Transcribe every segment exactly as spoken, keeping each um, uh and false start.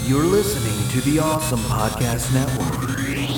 You're listening to the Awesome Podcast Network.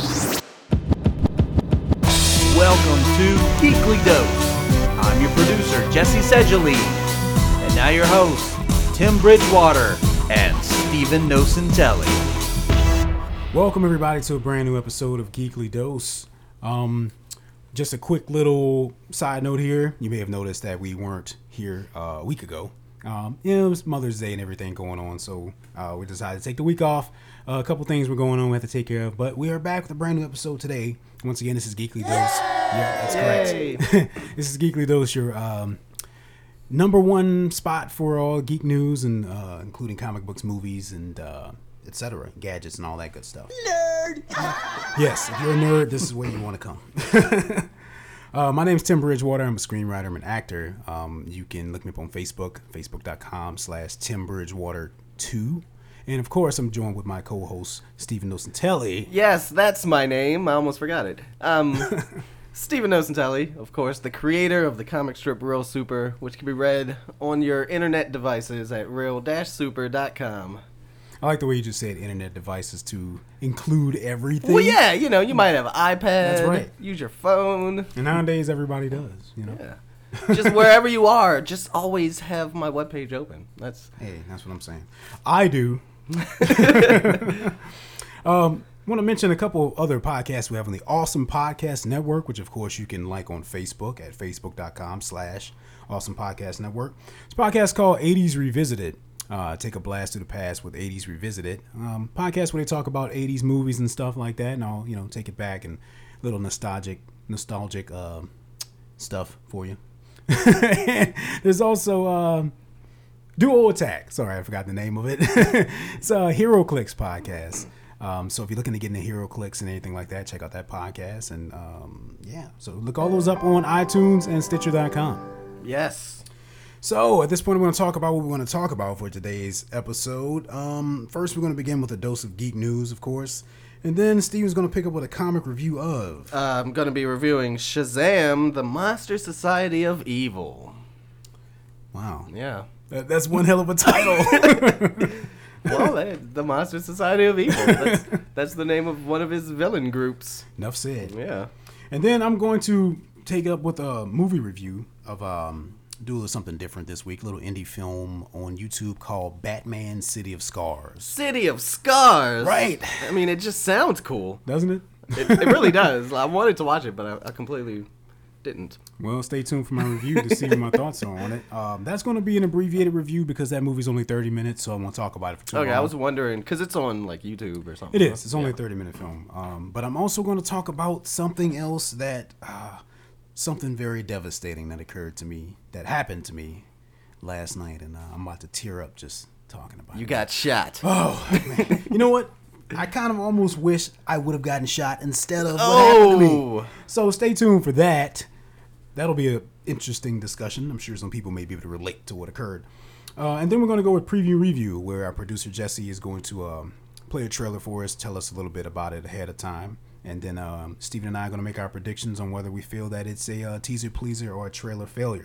Welcome to Geekly Dose. I'm your producer, Jesse Sedgley. And now your hosts, Tim Bridgewater and Steven Nocentelli. Welcome everybody to a brand new episode of Geekly Dose. Um, just a quick little side note here. You may have noticed that we weren't here uh, a week ago. Um, you know, it was Mother's Day and everything going on, so uh, we decided to take the week off. Uh, a couple things were going on we have to take care of, but we are back with a brand new episode today. Once again, this is Geekly Dose. Yeah, that's Yay. correct. This is Geekly Dose, your um, number one spot for all geek news, and uh, including comic books, movies, and uh, et cetera, gadgets, and all that good stuff. Nerd. Yes, if you're a nerd, this is where you want to come. Uh, my name is Tim Bridgewater. I'm a screenwriter. I'm an actor. Um, you can look me up on Facebook, facebook.com slash Tim Bridgewater 2. And, of course, I'm joined with my co-host, Steven Nocentelli. Yes, that's my name. I almost forgot it. Um, Steven Nocentelli, of course, the creator of the comic strip Real Super, which can be read on your internet devices at real dash super dot com. I like the way you just said internet devices to include everything. Well, yeah, you know, you might have an iPad. That's right. Use your phone. And nowadays, everybody does, you know. Yeah. Just wherever you are, just always have my webpage open. That's Hey, that's what I'm saying. I do. um, I want to mention a couple other podcasts we have on the Awesome Podcast Network, which, of course, you can like on Facebook at facebook.com slash Awesome Podcast Network. It's a podcast called eighties Revisited. Uh, take a blast through the past with eighties Revisited. Um, podcast where they talk about eighties movies and stuff like that, and I'll, you know, take it back and little nostalgic, nostalgic uh, stuff for you. There's also uh, Duo Attack. Sorry, I forgot the name of it. It's a Hero Clicks podcast. Um, so if you're looking to get into Hero Clicks and anything like that, check out that podcast. And um, yeah, so look all those up on iTunes and Stitcher dot com. yes. So, at this point, we're going to talk about what we want to talk about for today's episode. Um, first, we're going to begin with a dose of geek news, of course. And then Steven's going to pick up with a comic review of... Uh, I'm going to be reviewing Shazam, the Monster Society of Evil. Wow. Yeah. That, that's one hell of a title. Well, they, the Monster Society of Evil. That's, that's the name of one of his villain groups. Enough said. Yeah. And then I'm going to take up with a movie review of... Um, do a little something different this week. A little indie film on YouTube called Batman City of Scars. City of Scars. Right. I mean, it just sounds cool. Doesn't it? It, it really does. I wanted to watch it, but I, I completely didn't. Well, stay tuned for my review to see what my thoughts are on it. Um, that's going to be an abbreviated review because that movie's only thirty minutes, so I won't talk about it for too Okay, long. I was wondering, because it's on, like, YouTube or something. It is. It's only Yeah. a thirty-minute film. Um, but I'm also going to talk about something else that... Uh, something very devastating that occurred to me, that happened to me last night, and uh, I'm about to tear up just talking about You it. got shot. Oh, man. You know what? I kind of almost wish I would have gotten shot instead of what Oh. happened to me. So stay tuned for that. That'll be an interesting discussion. I'm sure some people may be able to relate to what occurred. Uh, and then we're going to go with preview review, where our producer Jesse is going to um, play a trailer for us, tell us a little bit about it ahead of time. And then um, Steven and I are going to make our predictions on whether we feel that it's a uh, teaser pleaser or a trailer failure.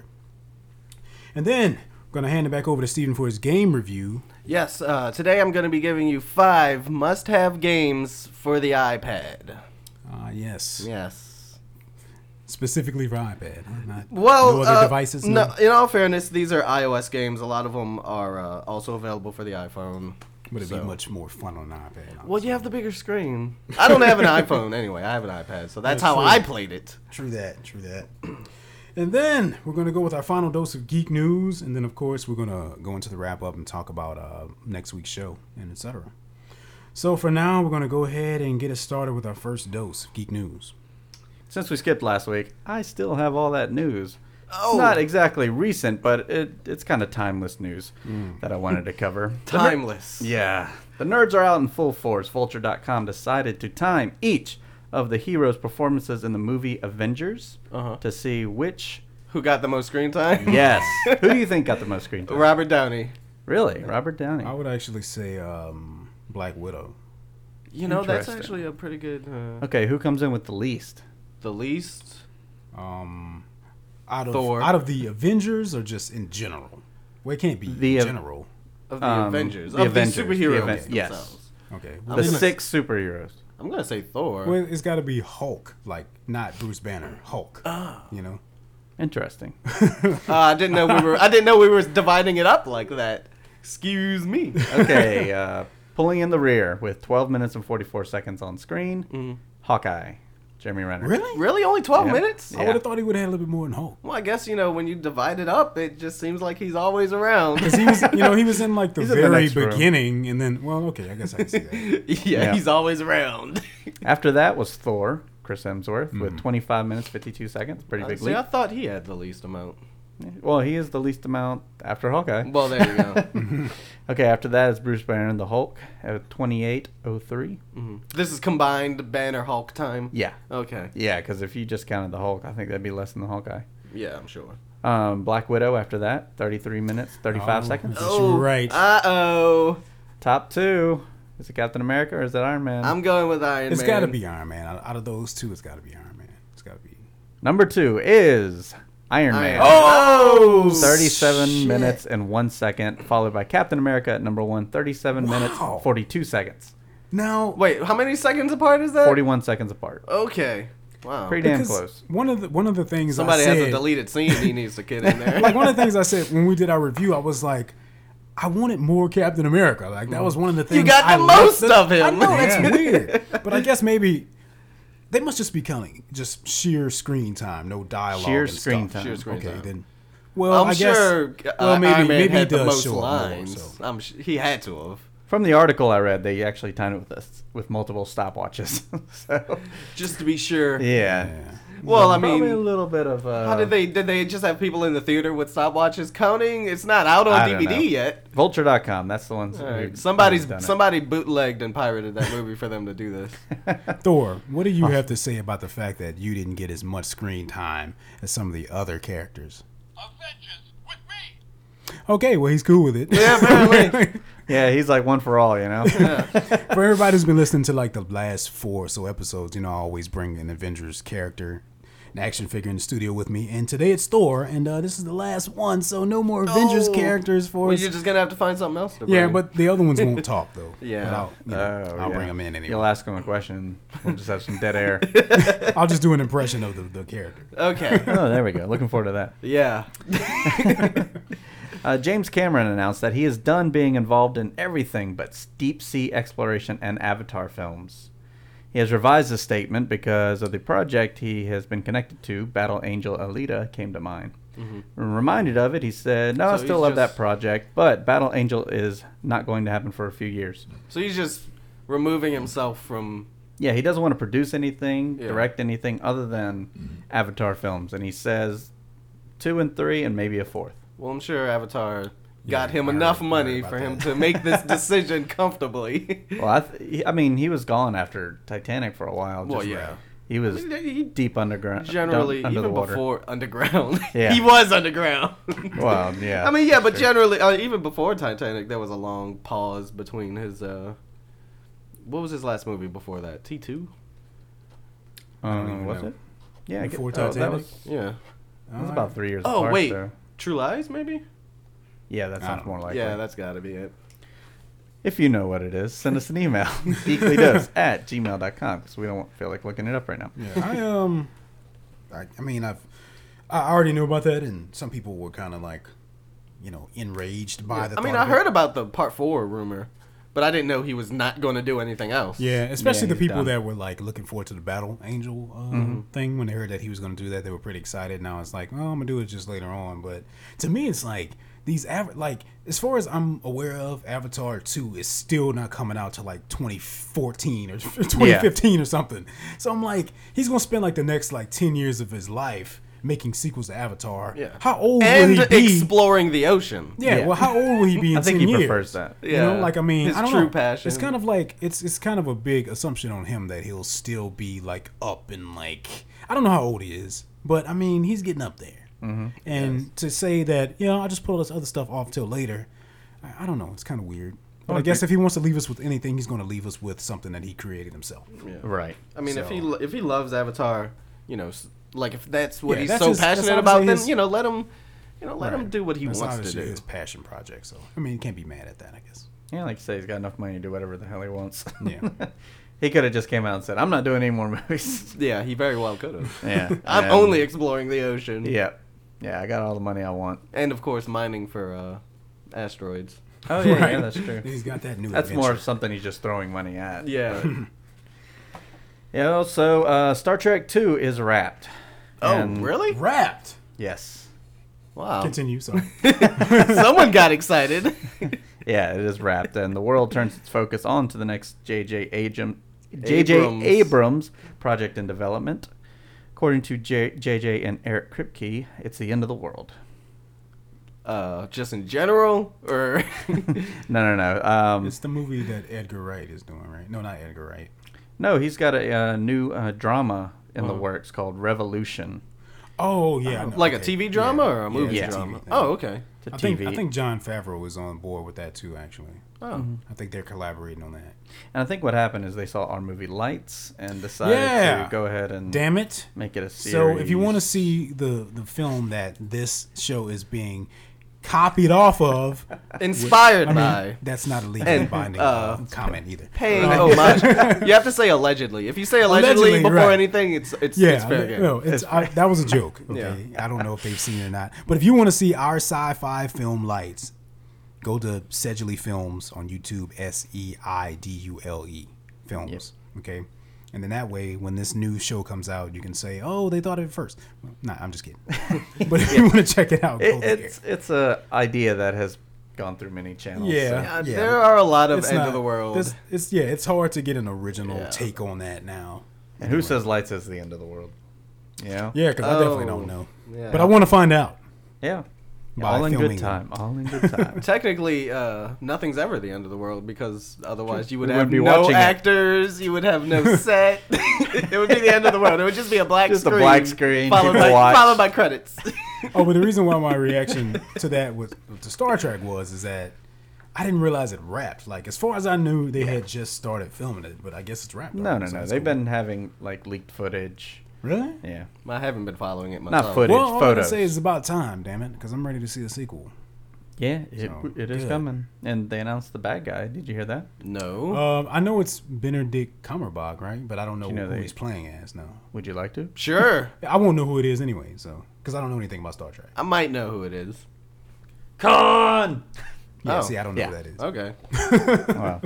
And then we're going to hand it back over to Steven for his game review. Yes, uh, today I'm going to be giving you five must-have games for the iPad. Uh, yes. Yes. Specifically for iPad. Huh? Not, Well, no other uh, devices? No, in all fairness, these are iOS games. A lot of them are uh, also available for the iPhone. Would it so. be much more fun on an iPad? Well, you have the bigger screen. I don't have an iPhone anyway. I have an iPad, so that's, That's how true. I played it. True that, true that. And then we're going to go with our final dose of geek news. And then, of course, we're going to go into the wrap-up and talk about uh, next week's show and et cetera. So for now, we're going to go ahead and get us started with our first dose of geek news. Since we skipped last week, I still have all that news. Oh. It's not exactly recent, but it, it's kind of timeless news mm. that I wanted to cover. Timeless. The ner- yeah. The nerds are out in full force. Vulture dot com decided to time each of the heroes' performances in the movie Avengers uh-huh. to see which... Who got the most screen time? Yes. Who do you think got the most screen time? Robert Downey. Really? Robert Downey. I would actually say um, Black Widow. You know, that's Interesting. actually a pretty good... Uh, Okay, who comes in with the least? The least? Um, out of Thor. out of the Avengers or just in general? Well, it can't be The, in uh, general. Of the Um, Avengers. the of Avengers, the the superheroes Aven- yes. themselves. Okay. I'm The Well, gonna- six superheroes. I'm going to say Thor. well, it's got to be Hulk, like not Bruce Banner. Hulk. You know. Interesting. Uh, I didn't know we were I didn't know we were dividing it up like that. Excuse me. Okay, uh, pulling in the rear with twelve minutes and forty-four seconds on screen. Mm-hmm. Hawkeye, Jeremy Renner. Really? Really? Only twelve Yeah. minutes? I Yeah. would have thought he would have had a little bit more than Hulk. Well, I guess, you know, when you divide it up, it just seems like he's always around. Because he was, you know, he was in like the He's in the very next room. beginning, and then, well, okay, I guess I can see that. yeah, Yeah. he's always around. After that was Thor, Chris Hemsworth, Mm. with twenty-five minutes, fifty-two seconds. Pretty big See, I leap. thought he had the least amount. Well, he is the least amount after Hawkeye. Well, there you go. Okay, after that is Bruce Banner and the Hulk at twenty-eight oh three. Mhm. This is combined Banner Hulk time? Yeah. Okay. Yeah, because if you just counted the Hulk, I think that'd be less than the Hawkeye. Yeah, I'm sure. Um, Black Widow after that, thirty-three minutes, thirty-five Oh. seconds. Yes, you were right. Uh-oh. Top two. Is it Captain America or is it Iron Man? I'm going with Iron It's Man. got to be Iron Man. Out out of those two, it's got to be Iron Man. It's got to be. Number two is Iron Iron Man. Man. Oh! thirty-seven shit. minutes and one second, followed by Captain America at number one, thirty-seven minutes, Wow. forty-two seconds. Now, Wait, how many seconds apart is that? forty-one seconds apart. Okay. Wow. Pretty damn because close. one of the one of the things Somebody I said, has a deleted scene he needs to get in there. like one of the things I said when we did our review, I was like, I wanted more Captain America. Like that was one of the things. You got the I most left- of him. I know that's Yeah. weird, but I guess maybe they must just be counting just sheer screen time, no dialogue. Sheer and screen stuff. time. Sheer screen okay, time. then. Well, I'm I guess. sure uh, well, maybe Iron Man maybe he had the does most show up more, lines. so. I'm sh- he had to have. From the article I read, they actually timed it with this, with multiple stopwatches. so, Just to be sure. yeah. Yeah. Well, I Probably a mean, little bit of. Uh, how did they did they just have people in the theater with stopwatches counting? It's not out I on don't D V D know. yet. Vulture dot com. That's the ones. All who- right. Somebody's who's done it. somebody bootlegged and pirated that movie for them to do this. Thor, what do you have to say about the fact that you didn't get as much screen time as some of the other characters? Avengers with me. Okay, well he's cool with it. Yeah, apparently. Yeah, he's like one for all, you know. For everybody who's been listening to like the last four or so episodes, you know, I always bring an Avengers character, an action figure in the studio with me. And today it's Thor, and uh, this is the last one, so no more Avengers Oh. characters for Well, us. you're just gonna have to find something else to bring. Yeah, but the other ones won't talk though. Yeah. But I'll, you know, Oh, I'll yeah. bring them in anyway. You'll ask him a question. We'll just have some dead air. I'll just do an impression of the, the character. okay. Oh, there we go. Looking forward to that. Yeah. Uh, James Cameron announced that he is done being involved in everything but deep sea exploration and Avatar films. He has revised his statement because of the project he has been connected to, Battle Angel Alita, came to mind. Mm-hmm. When reminded of it, he said, no, So I still he's love just- that project, but Battle Angel is not going to happen for a few years. So he's just removing himself from. Yeah, he doesn't want to produce anything, Yeah. direct anything other than Avatar films. And he says two and three and maybe a fourth. Well, I'm sure Avatar got Yeah, him I heard- enough I heard money about for him that. to make this decision comfortably. Well, I, th- he- I mean, he was gone after Titanic for a while. Well, just- yeah. He was I mean, he- deep underground. Generally, down- under even the water. before underground, Yeah. he was underground. Well, yeah. I mean, yeah, but Sure. generally, uh, even before Titanic, there was a long pause between his. Uh, what was his last movie before that? T two. I don't Um, even was know. it? Yeah, I Before guess- oh, that Titanic? was, Yeah. that was about three years Oh apart, wait, so- True Lies, maybe. Yeah, that I sounds don't more know. likely. Yeah, that's got to be it. If you know what it is, send us an email. geeklydos at gmail dot com because we don't feel like looking it up right now. Yeah, I um, I, I mean, I've I already knew about that, and some people were kind of like, you know, enraged by Yeah. the. I mean, thought I of it. heard about the part four rumor, but I didn't know he was not going to do anything else. Yeah, especially Yeah, the he's people done. that were like looking forward to the Battle Angel uh, Mm-hmm. thing when they heard that he was going to do that, they were pretty excited. Now it's like, oh, I'm gonna do it just later on. But to me, it's like these av- like as far as I'm aware of, Avatar two is still not coming out till like twenty fourteen or twenty fifteen or something. So I'm like, he's gonna spend like the next like ten years of his life making sequels to Avatar. Yeah. How old And will he be? exploring the ocean. Yeah, Yeah. well, how old will he be in I think ten he years? prefers that. You know, Yeah. like I mean, His I don't true know. passion. It's kind of like it's it's kind of a big assumption on him that he'll still be like up and like I don't know how old he is, but I mean he's getting up there. Mm-hmm. And to say that you know I just put all this other stuff off till later, I, I don't know. It's kind of weird. But I Okay. guess if he wants to leave us with anything, he's going to leave us with something that he created himself. Yeah. Right. I mean, if So- he lo- if he loves Avatar, you know, s- like if that's what Yeah, he's that's so his- that's passionate obviously about, then his- you know, let him You know, let Right. him do what he That's wants to obviously do. his passion project. So I mean, you can't be mad at that, I guess. Yeah, like you say, he's got enough money to do whatever the hell he wants. Yeah. He could have just came out and said, "I'm not doing any more movies." Yeah, he very well could have. Yeah. I'm and- only exploring the ocean. Yeah. Yeah, I got all the money I want. And of course, mining for uh, asteroids. Oh yeah, Right. yeah, that's true. He's got that new. That's adventure. more of something he's just throwing money at. Yeah. Yeah. Also, uh, Star Trek Two is wrapped. Oh, And- really? wrapped. Yes. Wow. Continue. Sorry. Someone got excited. Yeah, it is wrapped, and the world turns its focus on to the next J J Abrams, J J Abrams. Abrams project in development. According to J J and Eric Kripke, it's the end of the world. Uh, just in general, or No, no, no. Um, It's the movie that Edgar Wright is doing, right? No, not Edgar Wright. no, he's got a, uh new uh, drama in the Oh. works called Revolution. Oh yeah, I know. like a Okay. T V drama Yeah. or a movie Yeah, it's a T V drama? thing. Oh, okay. It's a I T V. think I think Jon Favreau is on board with that too. Actually, Oh, I think they're collaborating on that. And I think what happened is they saw our movie Lights and decided Yeah. to go ahead and Damn it! make it a series. So if you want to see the the film that this show is being copied off of, inspired I mean, by. that's not a legally And, binding uh, uh, comment either. Paying homage. You have to say allegedly. If you say allegedly, Allegedly, before right. anything, it's it's, Yeah, it's fair I- game. no, it's, I, that was a joke. Okay, I don't know if they've seen it or not. But if you want to see our sci-fi film Lights, go to Sedgley Films on YouTube. S E I D U L E Films. Okay, and then that way, when this new show comes out, you can say, "Oh, they thought of it first." Well, nah, I'm just kidding. But if you want to check it out, go It, there. it's it's a idea that has gone through many channels. Yeah. so- Uh, Yeah. There are a lot of It's end not- of the world. This, it's yeah, it's hard to get an original Yeah. take on that now. And who says Lights is the end of the world? Yeah. Yeah, because I definitely Oh, don't know. yeah. But I want to find out. Yeah. By All in filming good it. time. All in good time. Technically, uh, nothing's ever the end of the world because otherwise you would We have wouldn't be no watching it. actors, you would have no set. It would be the end of the world. It would just be a black Just a screen. black screen, Followed people by, watch. followed by credits. Oh, but the reason why my reaction to that with, with the Star Trek was is that I didn't realize it wrapped. Like as far as I knew, they had just started filming it, but I guess it's wrapped. no, already, no, so no. that's They've cool. been having like leaked footage. really. Yeah. I haven't been following it myself. Not footage, Well, all I photos. can say is about time, damn it, because I'm ready to see a sequel. Yeah, it, So, it is good. coming. And they announced the bad guy. Did you hear that? No. Um, I know it's Benedict Cumberbatch, right? But I don't know, You know who they- he's playing as. No, Would you like to? Sure. I won't know who it is anyway. So because I don't know anything about Star Trek. I might know who it is. Con! Yeah, Oh, see, I don't know yeah. who that is. Okay. Wow.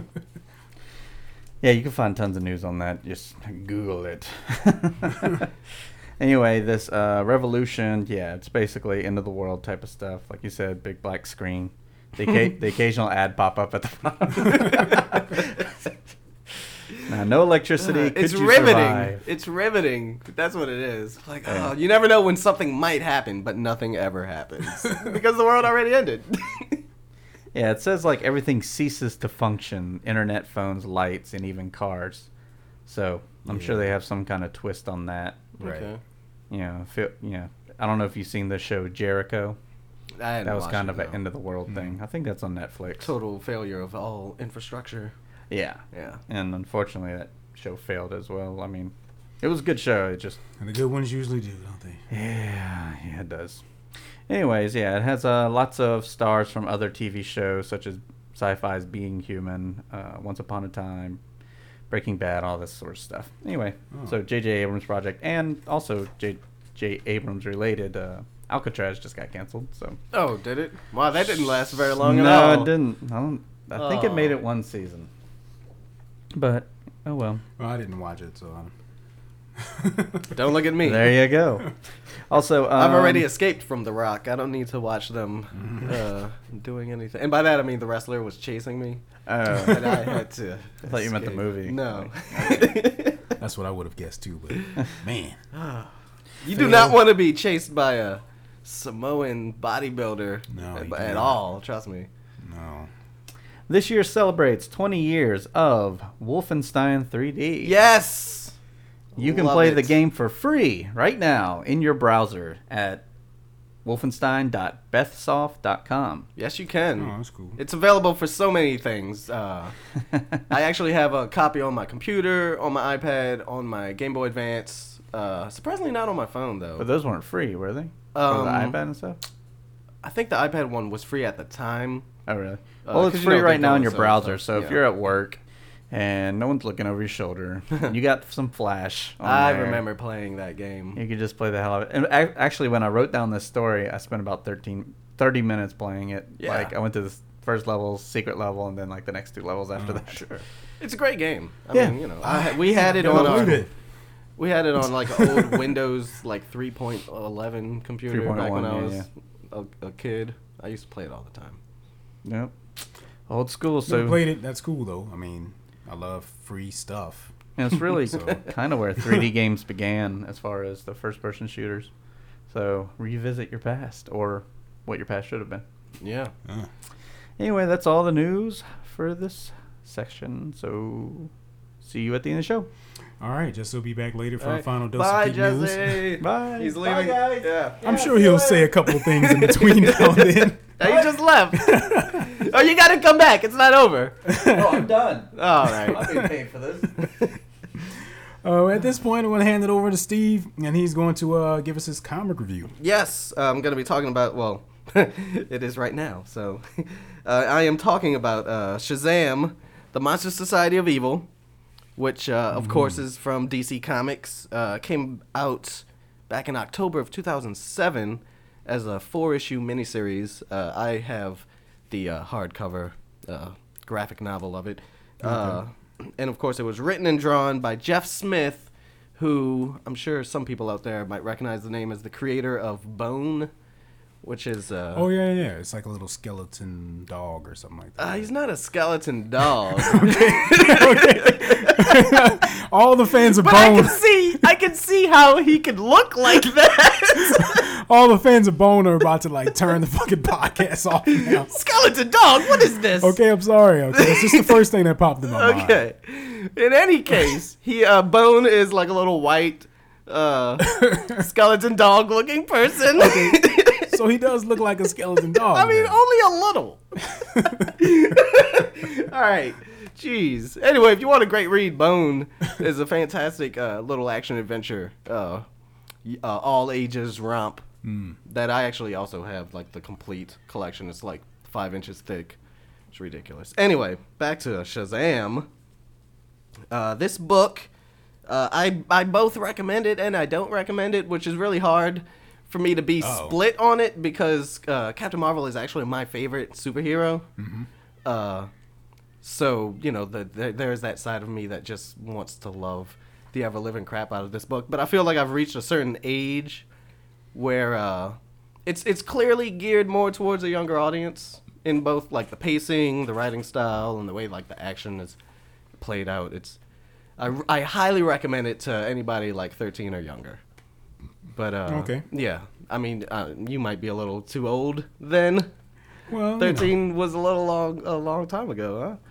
Yeah, you can find tons of news on that. Just Google it. Anyway, this uh, Revolution, yeah, it's basically end of the world type of stuff. Like you said, big black screen. The, occa- the occasional ad pop up at the bottom. Now, no electricity. Could it's you riveting. survive? It's riveting. That's what it is. Like, Yeah. oh, you never know when something might happen, but nothing ever happens because the world already ended. Yeah, it says like everything ceases to function: internet, phones, lights, and even cars. So I'm sure Yeah. they have some kind of twist on that. Right. Okay. You know, feel, you know, I don't know if you've seen the show Jericho. I hadn't That was watched kind it, of an no. end of the world Mm. thing. I think that's on Netflix. Total failure of all infrastructure. Yeah, Yeah. and unfortunately that show failed as well. I mean, it was a good show. It just And the good ones usually do, don't they? yeah, yeah, it does. Anyways, yeah, it has uh, lots of stars from other T V shows such as Sci-Fi's Being Human, uh, Once Upon a Time, Breaking Bad, all this sort of stuff. Anyway, Oh. so J J Abrams project and also J J Abrams related uh, Alcatraz just got canceled. So Oh, did it? Wow, that didn't last very long at no, all. it didn't. I don't. I think it made Oh. it one season. But oh well. Well, I didn't watch it, so I'm. Don't look at me. There you go. Also, um, I've already escaped from The Rock. I don't need to watch them uh, doing anything. And by that I mean the wrestler was chasing me, and Oh, I had to. I thought you meant the escape. movie. No. That's what I would have guessed too, but man, You do not want to be chased by a Samoan bodybuilder No, at, you at don't. all. Trust me. no. this year celebrates twenty years of Wolfenstein three D. Yes. You can Love play it. the game for free right now in your browser at wolfenstein dot bethsoft dot com. Yes, you can. Oh, that's cool. It's available for so many things. Uh, I actually have a copy on my computer, on my iPad, on my Game Boy Advance. Uh, surprisingly, not on my phone though. But those weren't free, were they? For Um, the iPad and stuff? I think the iPad one was free at the time. Oh, really? Uh, well, it's 'cause you free know, right they now go in your so- browser. so, So if yeah. you're at work and no one's looking over your shoulder, and you got some Flash. On I there, remember playing that game. You could just play the hell out of it. And I, actually, when I wrote down this story, I spent about thirteen, thirty minutes playing it. Yeah. Like, I went to the first level, secret level, and then, like, the next two levels after Oh, that. sure. It's a great game. I Yeah. mean, you know, I, we had it Yeah, on look our, at it. we had it on like an old Windows like three point eleven computer back when I 3.1, was yeah, a, a kid. I used to play it all the time. Yep. Old school, Never so played it. That's cool though. I mean, I love free stuff. and it's really So- kind of where three D games began as far as the first-person shooters. So revisit your past, or what your past should have been. Yeah. Uh, Anyway, that's all the news for this section. So see you at the end of the show. all right, Jesse will be back later for All our right. final dose Bye, of geek news. Jesse. Bye. He's Bye, leaving. guys. Yeah. I'm sure he'll say a couple of things in between now and then. Now you just left. Oh, you got to come back. It's not over. Oh, I'm done. All right. I'm being paid for this. Uh, at this point, I'm going to hand it over to Steve, and he's going to uh, give us his comic review. Yes, uh, I'm going to be talking about, well, it is right now. So uh, I am talking about uh, Shazam, the Monster Society of Evil, which, uh, of course, is from D C Comics. Uh, came out back in October of two thousand seven as a four-issue miniseries. Uh, I have the uh, hardcover uh, graphic novel of it. Uh, and, of course, it was written and drawn by Jeff Smith, who I'm sure some people out there might recognize the name as the creator of Bone, which is... Uh, Oh, yeah, yeah. It's like a little skeleton dog or something like that. uh, he's not a skeleton dog. All the fans of But I Bone, can see, I can see how he could look like that. all the fans of Bone are about to like turn the fucking podcast off now. Skeleton dog, what is this? Okay, I'm sorry. Okay, it's just the first thing that popped in my mind. Okay. In any case, he uh, Bone is like a little white uh, skeleton dog looking person. So he does look like a skeleton dog. I mean, then. only a little. All right. Jeez. Anyway, if you want a great read, Bone is a fantastic uh, little action adventure, uh, y- uh, all ages romp that I actually also have, like the complete collection. It's like five inches thick. It's ridiculous. Anyway, back to Shazam. Uh, this book, uh, I I both recommend it and I don't recommend it, which is really hard for me to be Uh-oh. split on it because uh, Captain Marvel is actually my favorite superhero. Uh, so you know, the, the, there's that side of me that just wants to love the ever living crap out of this book. But I feel like I've reached a certain age where uh, it's it's clearly geared more towards a younger audience in both like the pacing, the writing style, and the way like the action is played out. It's I, I highly recommend it to anybody like thirteen or younger. But uh, Okay. yeah, I mean, uh, you might be a little too old then. well, you know. thirteen was a little long, a long time ago, huh?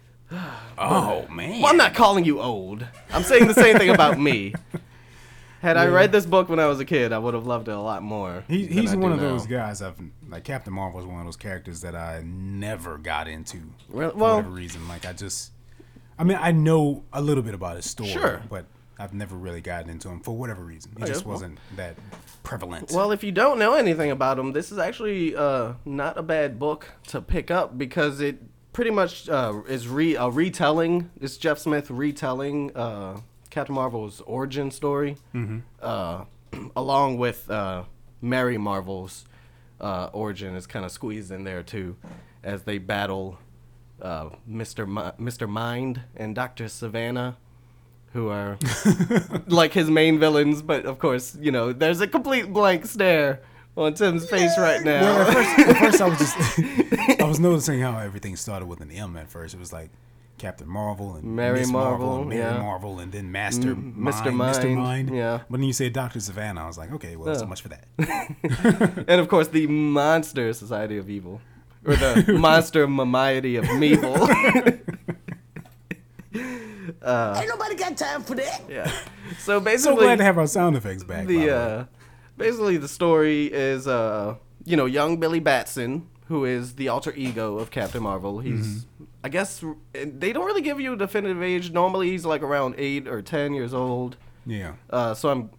Oh man. Well, I'm not calling you old. I'm saying the same thing about me. Had I read this book when I was a kid, I would have loved it a lot more. He, than he's I one do of now. those guys. I've like Captain Marvel is one of those characters that I never got into Well- for well- whatever reason. Like I just, I mean, I know a little bit about his story, Sure. but I've never really gotten into him for whatever reason. He Oh, yeah, just well- wasn't that prevalent. Well, if you don't know anything about him, this is actually uh, not a bad book to pick up because it pretty much uh, is re a retelling. It's Jeff Smith retelling uh, Captain Marvel's origin story, uh, along with uh, Mary Marvel's uh, origin is kind of squeezed in there too, as they battle uh, Mister Mi- Mister Mind and Doctor Savannah, who are like his main villains. But of course, you know, there's a complete blank stare on Tim's face right now. Well, at first, at first I was just, I was noticing how everything started with an M at first. It was like Captain Marvel and Mary Miss Marvel, Marvel, and Mary yeah. Marvel, and then Master Mm, Mind, Mister Mister Mind, Mind. yeah. But then you said Doctor Savannah. I was like, okay, well, so Yeah. much for that. And of course, the Monster Society of Evil, or the Monster Mamiety of Meeble. uh, Ain't nobody got time for that. yeah. So So basically, glad to have our sound effects back. by the the way. uh, basically the story is uh, you know, young Billy Batson, who is the alter ego of Captain Marvel. He's, I guess, they don't really give you a definitive age. Normally, he's like around eight or ten years old. yeah. Uh, so I'm,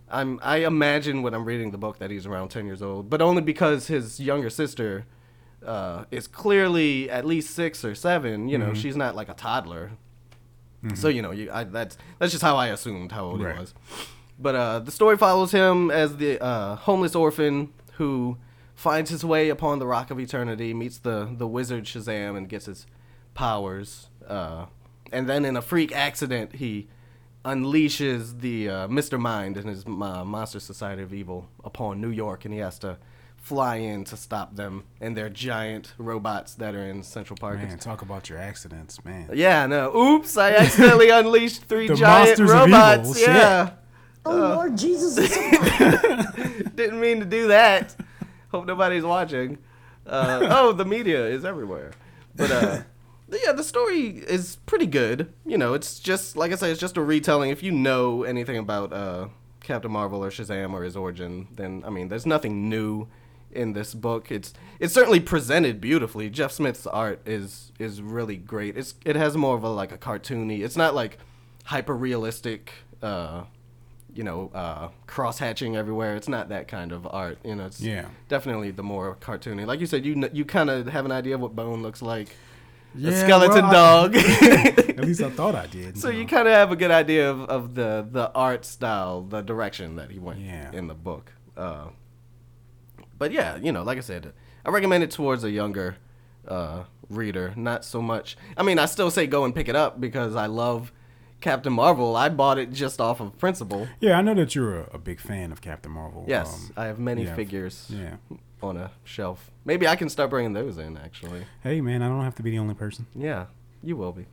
I'm I imagine when I'm reading the book that he's around ten years old, but only because his younger sister uh, is clearly at least six or seven. You know, Mhm. she's not like a toddler. Mhm. So you know, you I, that's that's just how I assumed how old Right. he was. But uh, the story follows him as the uh, homeless orphan who finds his way upon the Rock of Eternity, meets the the wizard Shazam, and gets his powers. Uh, and then in a freak accident, he unleashes the uh, Mister Mind and his uh, Monster Society of Evil upon New York, and he has to fly in to stop them and their giant robots that are in Central Park. Man, talk about your accidents, man. Yeah, no. Oops, I accidentally unleashed three The giant Monsters of robots. Evil, shit. Yeah. Oh Lord Jesus! Didn't mean to do that. Hope nobody's watching. Uh, oh, the media is everywhere. But uh, yeah, the story is pretty good. You know, it's just, like I say, it's just a retelling. If you know anything about uh, Captain Marvel or Shazam or his origin, then, I mean, there's nothing new in this book. It's it's certainly presented beautifully. Jeff Smith's art is is really great. It's It has more of a, like, a cartoony. It's not, like, hyper-realistic, uh, you know, uh, cross-hatching everywhere. It's not that kind of art. You know, it's Yeah. definitely the more cartoony. Like you said, you kn- you kind of have an idea of what Bone looks like. A Yeah, skeleton well, I- dog. At least I thought I did. So you know. kind of have a good idea of, of the, the art style, the direction that he went Yeah. in the book. Uh, but yeah, you know, like I said, I recommend it towards a younger uh, reader. Not so much. I mean, I still say go and pick it up because I love Captain Marvel. I bought it just off of principle. Yeah, I know that you're a, a big fan of Captain Marvel. Yes, Um, I have many yeah. figures Yeah. on a shelf. Maybe I can start bringing those in, actually. Hey, man, I don't have to be the only person. Yeah, you will be.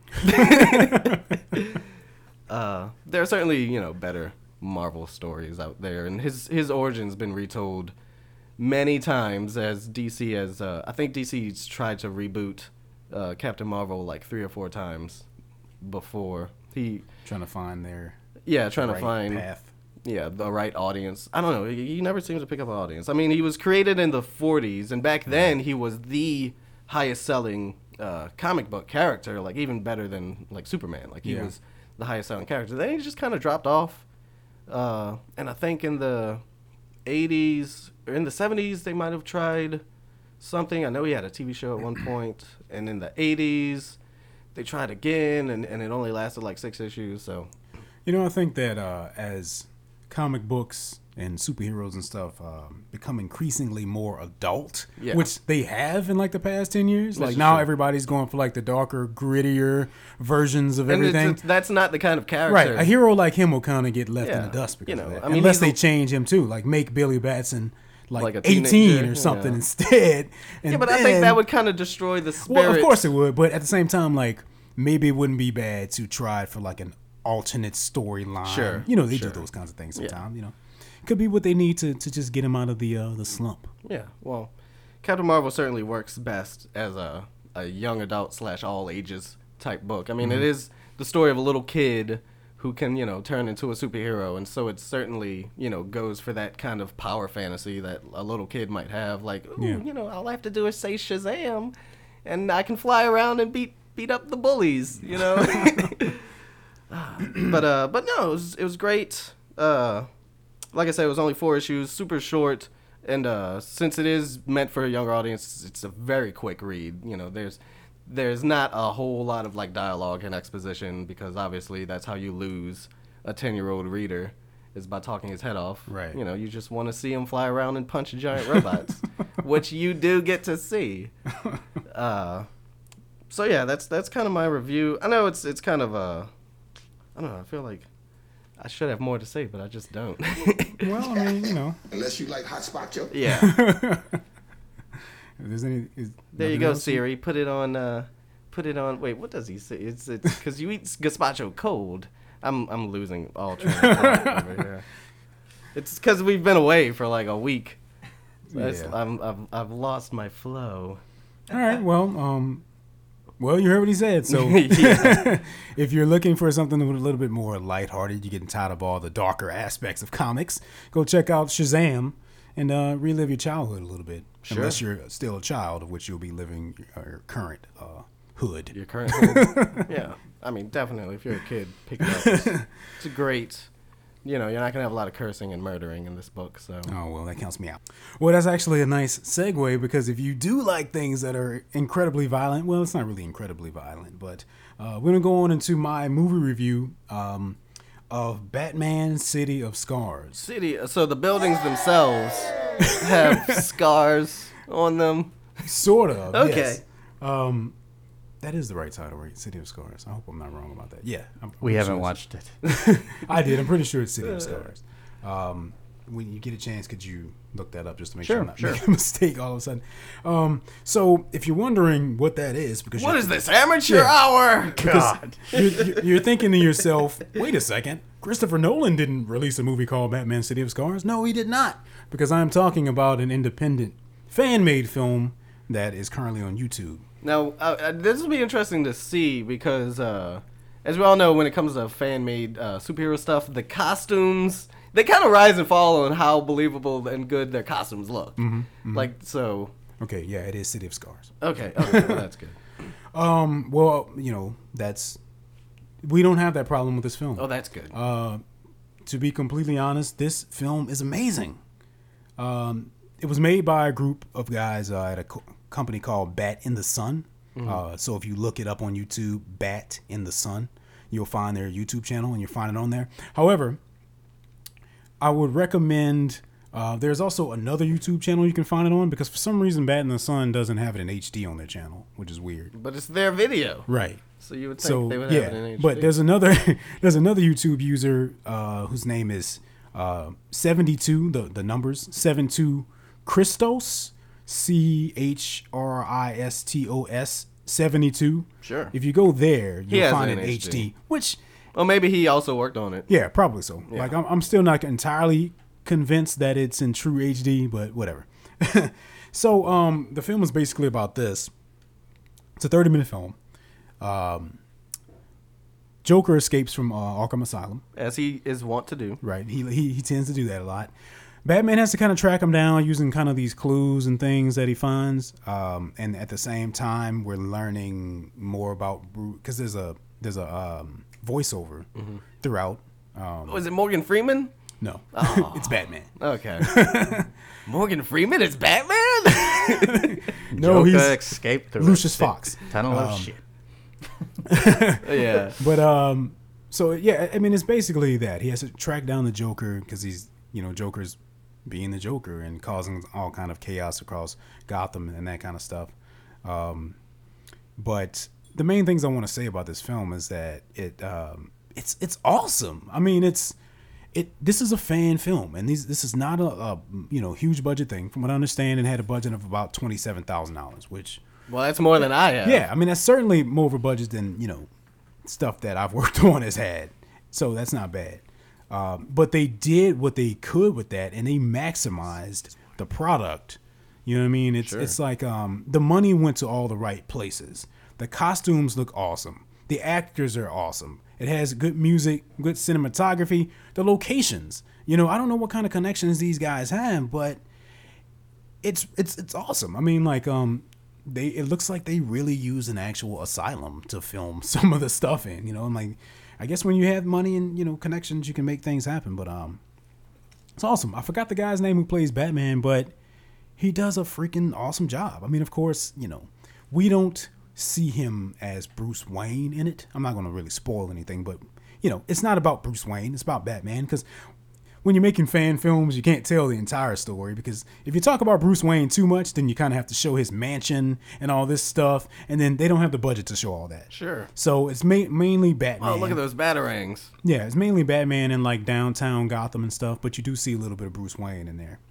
uh, there are certainly, you know, better Marvel stories out there, and his his origin's been retold many times as D C has. Uh, I think D C's tried to reboot uh, Captain Marvel like three or four times before he. Trying to find their Yeah, trying right to find path. yeah the right audience. I don't know. He, he never seems to pick up an audience. I mean, he was created in the forties, and back then he was the highest selling uh, comic book character, like even better than like Superman. Like he Yeah. was the highest selling character. Then he just kind of dropped off. Uh, and I think in the eighties or in the seventies they might have tried something. I know he had a T V show at one point, and in the eighties they tried again, and, and it only lasted like six issues. So You know, I think that uh, as comic books and superheroes and stuff um, become increasingly more adult, Yeah. which they have in like the past ten years. This Like is now true. everybody's going for like the darker, grittier versions of and it's, everything. it's, that's not the kind of character. Right, a hero like him will kind of get left in Yeah, the dust because you know, of that. I mean, Unless he's they a- change him too, like make Billy Batson like, Like a eighteen teenager, or something yeah. instead. And Yeah, but I think then- that would kind of destroy the spirit. Well, of course it would, but at the same time, like maybe it wouldn't be bad to try it for like an alternate storyline. Sure, you know they sure. do those kinds of things Yeah. sometimes. You know, could be what they need to, to just get him out of the uh, the slump. Yeah, well, Captain Marvel certainly works best as a, a young adult slash all ages type book. I mean, Mm-hmm. it is the story of a little kid who can, you know, turn into a superhero, and so it certainly, you know, goes for that kind of power fantasy that a little kid might have. Like, ooh, Yeah. you know, all I have to do is say Shazam, and I can fly around and beat beat up the bullies, you know. but uh, but no, it was, it was great. Uh, like I said, it was only four issues, super short, and uh, since it is meant for a younger audience, it's a very quick read. You know, there's there's not a whole lot of like dialogue and exposition because obviously that's how you lose a ten-year-old reader is by talking his head off. Right. You know, you just want to see him fly around and punch giant robots, which you do get to see. Uh, so yeah, that's that's kind of my review. I know it's it's kind of a, I don't know. I feel like I should have more to say, but I just don't. Well, I mean, you know, Unless you like hot spot Joe. Yeah. if there's any. Is There you nothing go, else? Siri. Put it on. Uh, put it on. Wait, what does he say? It's it's because you eat gazpacho cold. I'm I'm losing all train of thought over here. It's because we've been away for like a week. So that's- Yeah. I'm I've I've lost my flow. All right. Well, um, well, you heard what he said. So, Yeah. if you're looking for something a little bit more lighthearted, you're getting tired of all the darker aspects of comics, go check out Shazam and uh, relive your childhood a little bit. Sure. Unless you're still a child, of which you'll be living your current uh, hood. Your current hood. Yeah, I mean definitely. If you're a kid, pick it up. It's, it's a great you know, you're not gonna have a lot of cursing and murdering in this book. So Oh, well, that counts me out. Well, that's actually a nice segue because if you do like things that are incredibly violent, well, it's not really incredibly violent, but uh, we're going to go on into my movie review um, of Batman City of Scars. city. So the buildings themselves have scars on them. Sort of. Okay. Yes. Um, that is the right title, right? City of Scars. I hope I'm not wrong about that. Yeah. I'm We pretty haven't sure watched it. it's- I did. I'm pretty sure it's City of Scars. Um, when you get a chance, could you look that up just to make sure, Sure, I'm not sure. making a mistake all of a sudden? Um, so if you're wondering what that is, because What you're, is this amateur Yeah. hour? because you're, you're- you're thinking to yourself, wait a second, Christopher Nolan didn't release a movie called Batman City of Scars. No, he did not. Because I'm talking about an independent fan-made film that is currently on YouTube. Now, uh, uh, this will be interesting to see because, uh, as we all know, when it comes to fan-made uh, superhero stuff, the costumes, they kind of rise and fall on how believable and good their costumes look. Mm-hmm, Like, so, Okay, yeah, it is City of Scars. okay, okay, well, that's good. Um, well, you know, that's we don't have that problem with this film. Oh, that's good. Uh, to be completely honest, this film is amazing. Um, it was made by a group of guys uh, at a co- company called Bat in the Sun. Uh, so if you look it up on YouTube, Bat in the Sun, you'll find their YouTube channel and you'll find it on there. However, I would recommend. Uh, there's also another YouTube channel you can find it on because for some reason Bat in the Sun doesn't have it in H D on their channel, which is weird. But it's their video, Right. so you would think So they would yeah, have it in H D. but there's another there's another YouTube user uh, whose name is uh, seventy-two. The the numbers seventy-two Christos, C H R I S T O S seventy-two. Sure. If you go there, you'll has find it it in in H D. H D. Which Well, maybe he also worked on it. yeah, probably so. Like I'm I'm still not entirely convinced that it's in true H D, but whatever. So um, the film is basically about this. It's a thirty minute film. Um, Joker escapes from uh, Arkham Asylum. As he is wont to do. Right. He, he he tends to do that a lot. Batman has to kind of track him down using kind of these clues and things that he finds. Um, and at the same time, we're learning more about because there's a there's a um, voiceover throughout. Um, Was it Morgan Freeman? no, it's Batman. Okay. Morgan Freeman is Batman? No, Joker he's escaped through Lucius a Fox. tunnel of Um, shit. Yeah. But um, so yeah, I mean, it's basically that he has to track down the Joker because he's, you know, Joker's being the Joker and causing all kind of chaos across Gotham and that kind of stuff. Um, but the main things I want to say about this film is that it um, it's it's awesome. I mean, it's it. This is a fan film, and these this is not a, a you know huge budget thing. From what I understand, it had a budget of about twenty seven thousand dollars, which. Well, that's more than I have. Yeah, I mean that's certainly more of a budget than you know stuff that I've worked on has had, so that's not bad. Um, but they did what they could with that, and they maximized the product. You know what I mean? It's Sure. it's like um, the money went to all the right places. The costumes look awesome. The actors are awesome. It has good music, good cinematography. The locations. You know, I don't know what kind of connections these guys have, but it's it's it's awesome. I mean, like um. They it looks like they really use an actual asylum to film some of the stuff in, you know. I'm like, I guess when you have money and you know connections, you can make things happen. But um, it's awesome. I forgot the guy's name who plays Batman, but he does a freaking awesome job. I mean, of course, you know, we don't see him as Bruce Wayne in it. I'm not going to really spoil anything, but you know, it's not about Bruce Wayne. It's about Batman because. When you're making fan films, you can't tell the entire story because if you talk about Bruce Wayne too much, then you kind of have to show his mansion and all this stuff, and then they don't have the budget to show all that. Sure. So it's ma- mainly Batman. Oh, look at those batarangs. Yeah, it's mainly Batman in like downtown Gotham and stuff, but you do see a little bit of Bruce Wayne in there.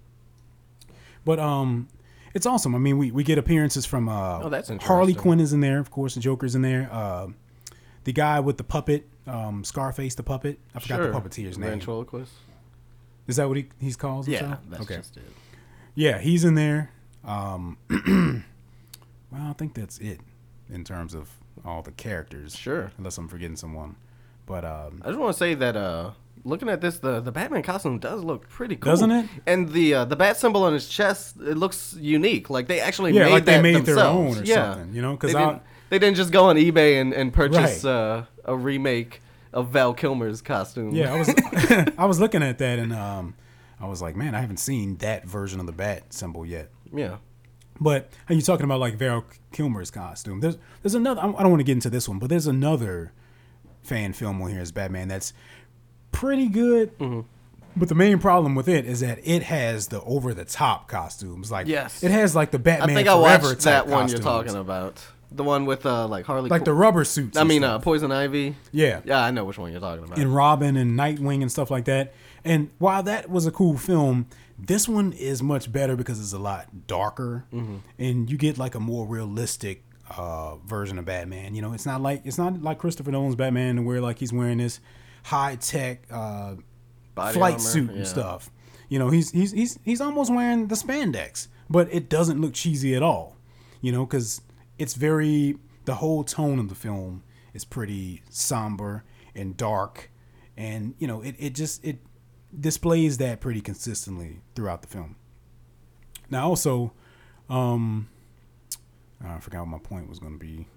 But um, it's awesome. I mean, we, we get appearances from uh, Oh, that's Harley interesting. Quinn is in there, of course. The Joker's in there. Uh, the guy with the puppet, um, Scarface the puppet. I forgot Sure. the puppeteer's name. Ventriloquist. Is that what he he's called? Yeah, himself? that's okay. just it. Yeah, he's in there. Um, well, I think that's it in terms of all the characters. Sure. Unless I'm forgetting someone. But um, I just want to say that uh, looking at this, the, the Batman costume does look pretty cool. Doesn't it? And the uh, the bat symbol on his chest, it looks unique. Like they actually Yeah, made like they that made their themselves. own or yeah. something, you know, 'cause they, I- didn't- they didn't just go on eBay and, and purchase Right. uh, a remake of Val Kilmer's costume. Yeah, I was I was looking at that and um, I was like, man, I haven't seen that version of the bat symbol yet. Yeah. But are you talking about like Val Kilmer's costume? There's there's another. I don't want to get into this one, but there's another fan film on here as Batman that's pretty good. Mm-hmm. But the main problem with it is that it has the over the top costumes. Like yes, it has like the Batman I think I Forever watched that one costumes. You're talking about. The one with uh, like Harley, like Co- the rubber suits. I mean, stuff. uh, Poison Ivy. Yeah, yeah, I know which one you're talking about. And Robin and Nightwing and stuff like that. And while that was a cool film, this one is much better because it's a lot darker, mm-hmm. and you get like a more realistic uh, version of Batman. You know, it's not like it's not like Christopher Nolan's Batman, where like he's wearing this high tech uh, flight armor, suit yeah. and stuff. You know, he's he's he's he's almost wearing the spandex, but it doesn't look cheesy at all. You know, because it's very the whole tone of the film is pretty somber and dark, and you know, it it just it displays that pretty consistently throughout the film. Now, also, um, I forgot what my point was going to be.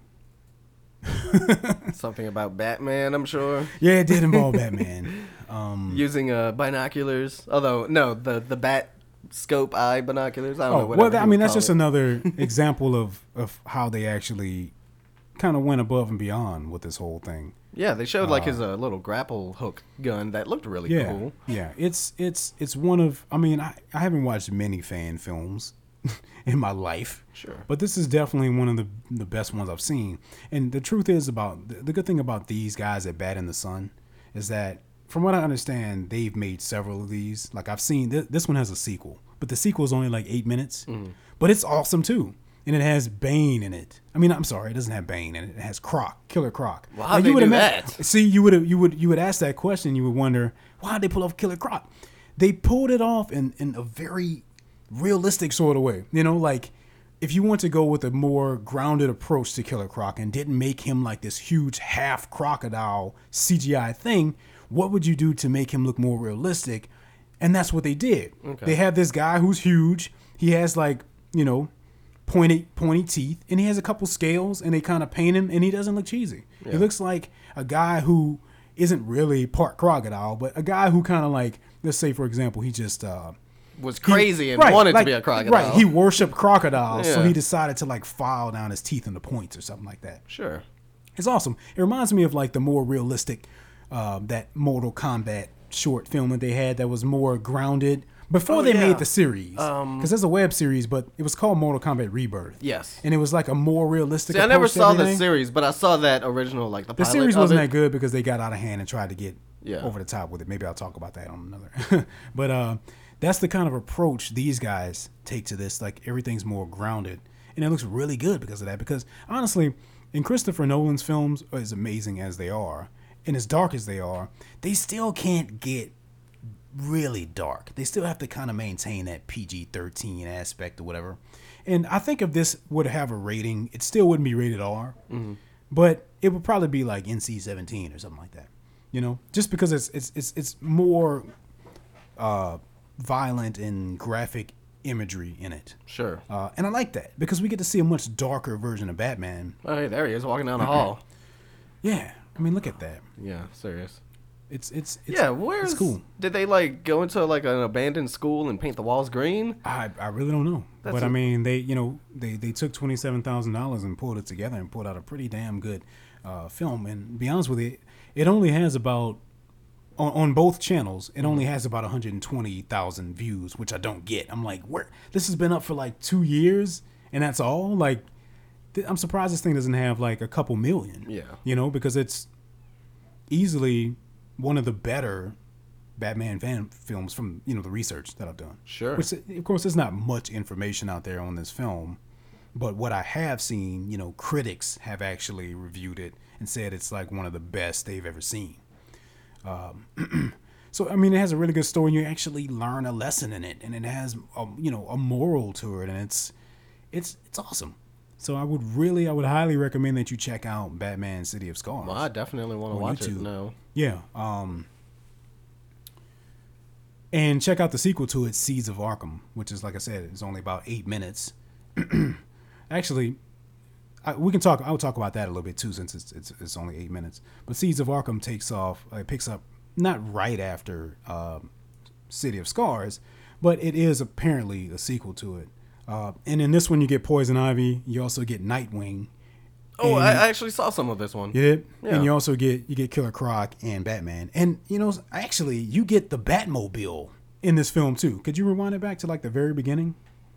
Something about Batman, I'm sure. Yeah, it did involve Batman. Um, Using uh, binoculars. Although, no, the, the bat scope eye binoculars. I don't oh, know. well, I mean, that's call just it. another example of, of how they actually kind of went above and beyond with this whole thing. Yeah, they showed like his uh, little grapple hook gun that looked really Yeah, cool. yeah. It's it's it's one of. I mean, I, I haven't watched many fan films in my life. Sure. But this is definitely one of the the best ones I've seen. And the truth is about the, the good thing about these guys at Bat in the Sun is that, from what I understand, they've made several of these. Like I've seen th- this one has a sequel, but the sequel is only like eight minutes. Mm. But it's awesome too. And it has Bane in it. I mean, I'm sorry, it doesn't have Bane in it. It has Croc, Killer Croc. Well, how'd they would do imagine, that? See, you would you would you would ask that question. You would wonder, why did they pull off Killer Croc? They pulled it off in, in a very realistic sort of way. You know, like if you want to go with a more grounded approach to Killer Croc and didn't make him like this huge half crocodile C G I thing, what would you do to make him look more realistic? And that's what they did. Okay. They have this guy who's huge. He has like, you know, pointy pointy teeth, and he has a couple scales, and they kind of paint him, and he doesn't look cheesy. Yeah. He looks like a guy who isn't really part crocodile, but a guy who kind of like, let's say for example, he just uh, was crazy he, and right, wanted like, to be a crocodile. Right, he worshipped crocodiles, yeah. so he decided to like file down his teeth into points or something like that. Sure, it's awesome. It reminds me of like the more realistic uh, that Mortal Kombat short film that they had that was more grounded. Before oh, they yeah. made the series, because um, there's a web series, but it was called Mortal Kombat Rebirth. Yes, and it was like a more realistic. See, I never saw everything. the series, but I saw that original, like the. The pilot series of wasn't it. that good because they got out of hand and tried to get yeah. over the top with it. Maybe I'll talk about that on another. But uh, that's the kind of approach these guys take to this. Like everything's more grounded, and it looks really good because of that. Because honestly, in Christopher Nolan's films, as amazing as they are, and as dark as they are, they still can't get really dark. They still have to kind of maintain that P G thirteen aspect or whatever. And I think if this would have a rating, it still wouldn't be rated R, mm-hmm. but it would probably be like N C seventeen or something like that. You know, just because it's it's it's it's more uh, violent and graphic imagery in it. Sure. Uh, and I like that because we get to see a much darker version of Batman. Oh, hey, there he is walking down the hall. Yeah, I mean, look at that. Yeah, serious. It's it's, it's yeah. Where's it's cool? Did they like go into like an abandoned school and paint the walls green? I I really don't know. That's but a- I mean, they you know they they took twenty seven thousand dollars and pulled it together and pulled out a pretty damn good uh, film. And to be honest with you, it only has about on, on both channels. It only has about one hundred twenty thousand views, which I don't get. I'm like, where this has been up for like two years, and that's all. Like, th- I'm surprised this thing doesn't have like a couple million. Yeah. You know, because it's easily one of the better Batman fan films from, you know, the research that I've done. Sure. Which, of course, there's not much information out there on this film, but what I have seen, you know, critics have actually reviewed it and said it's like one of the best they've ever seen. Um, so, I mean, it has a really good story, and you actually learn a lesson in it, and it has, a, you know, a moral to it, and it's, it's, it's awesome. So I would really, I would highly recommend that you check out Batman City of Scars. Well, I definitely want to on watch YouTube. it now. Yeah. Um, and check out the sequel to it, Seeds of Arkham, which is, like I said, it's only about eight minutes. Actually, I, we can talk. I'll talk about that a little bit too, since it's it's, it's only eight minutes. But Seeds of Arkham takes off. Uh, it picks up not right after um, City of Scars, but it is apparently a sequel to it. Uh, and in this one, you get Poison Ivy. You also get Nightwing. Oh, and I, I actually saw some of this one. You did, Yeah. and you also get you get Killer Croc and Batman, and you know actually you get the Batmobile in this film too. Could you rewind it back to like the very beginning?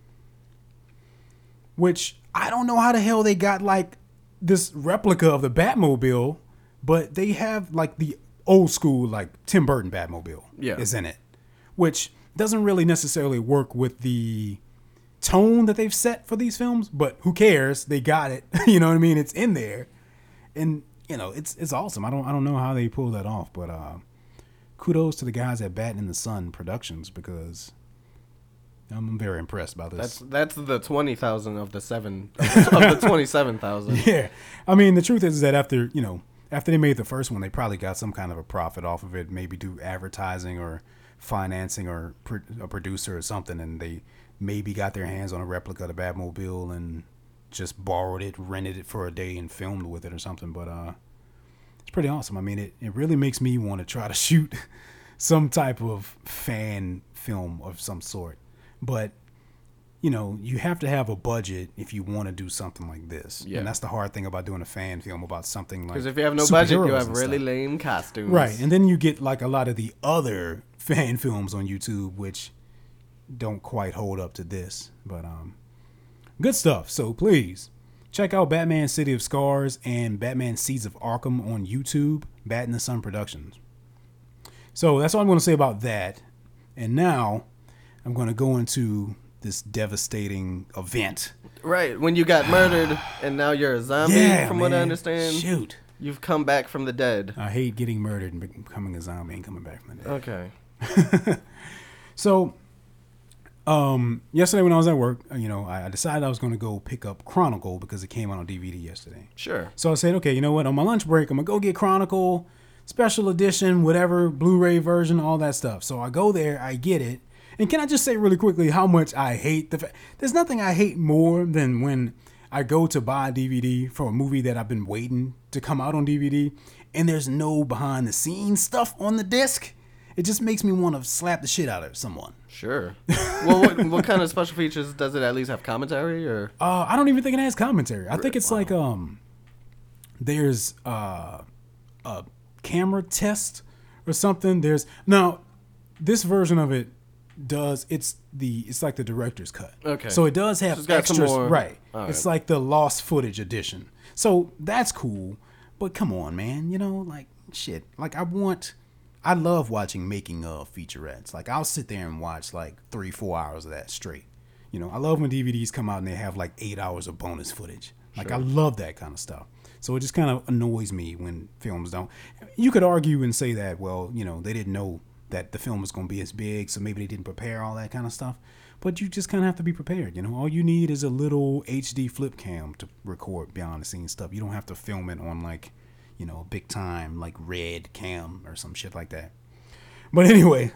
Which I don't know how the hell they got like this replica of the Batmobile, but they have like the old school like Tim Burton Batmobile Yeah. is in it, which doesn't really necessarily work with the tone that they've set for these films, but who cares? They got it. You know what I mean? It's in there. And you know, it's it's awesome. I don't I don't know how they pull that off, but uh kudos to the guys at Bat in the Sun Productions, because I'm very impressed by this. That's that's the twenty thousand of the seven of the, of the twenty seven thousand. Yeah. I mean, the truth is that after, you know, after they made the first one, they probably got some kind of a profit off of it, maybe do advertising or financing or pro- a producer or something, and they maybe got their hands on a replica of the Batmobile and just borrowed it, rented it for a day and filmed with it or something. But uh, it's pretty awesome. I mean, it, it really makes me want to try to shoot some type of fan film of some sort. But, you know, you have to have a budget if you want to do something like this. Yeah. And that's the hard thing about doing a fan film about something like Because if you have no budget, you superheroes have and really stuff. lame costumes. Right. And then you get like a lot of the other fan films on YouTube, which don't quite hold up to this. But um, good stuff. So please check out Batman City of Scars and Batman Seeds of Arkham on YouTube, Bat in the Sun Productions. So that's all I'm going to say about that. And now I'm going to go into this devastating event. Right. When you got murdered and now you're a zombie, Yeah, from what I man. understand. Shoot. You've come back from the dead. I hate getting murdered and becoming a zombie and coming back from the dead. Okay. So, um, yesterday when I was at work, uh, you know, I, I decided I was going to go pick up Chronicle because it came out on D V D yesterday. Sure. So I said, okay, you know what? On my lunch break, I'm going to go get Chronicle, special edition, whatever, Blu-ray version, all that stuff. So I go there, I get it. And can I just say really quickly how much I hate the fact, there's nothing I hate more than when I go to buy a D V D for a movie that I've been waiting to come out on D V D and there's no behind the scenes stuff on the disc. It just makes me want to slap the shit out of someone. Sure. Well, what, what kind of special features does it at least have commentary or? Uh, I don't even think it has commentary. I think it's like um, there's uh, a camera test or something. There's now this version of it does it's the it's like the director's cut. Okay. So it does have So it's got some extras, more- right? all It's right. like the lost footage edition. So that's cool. But come on, man. You know, like shit. Like I want. I love watching making of featurettes. Like I'll sit there and watch like three, four hours of that straight. You know, I love when D V Ds come out and they have like eight hours of bonus footage. Like I love that kind of stuff. So it just kind of annoys me when films don't. You could argue and say that, well, you know, they didn't know that the film was going to be as big, so maybe they didn't prepare all that kind of stuff. But you just kind of have to be prepared. You know, all you need is a little H D flip cam to record behind the scenes stuff. You don't have to film it on like, you know, big time like red cam or some shit like that. But anyway,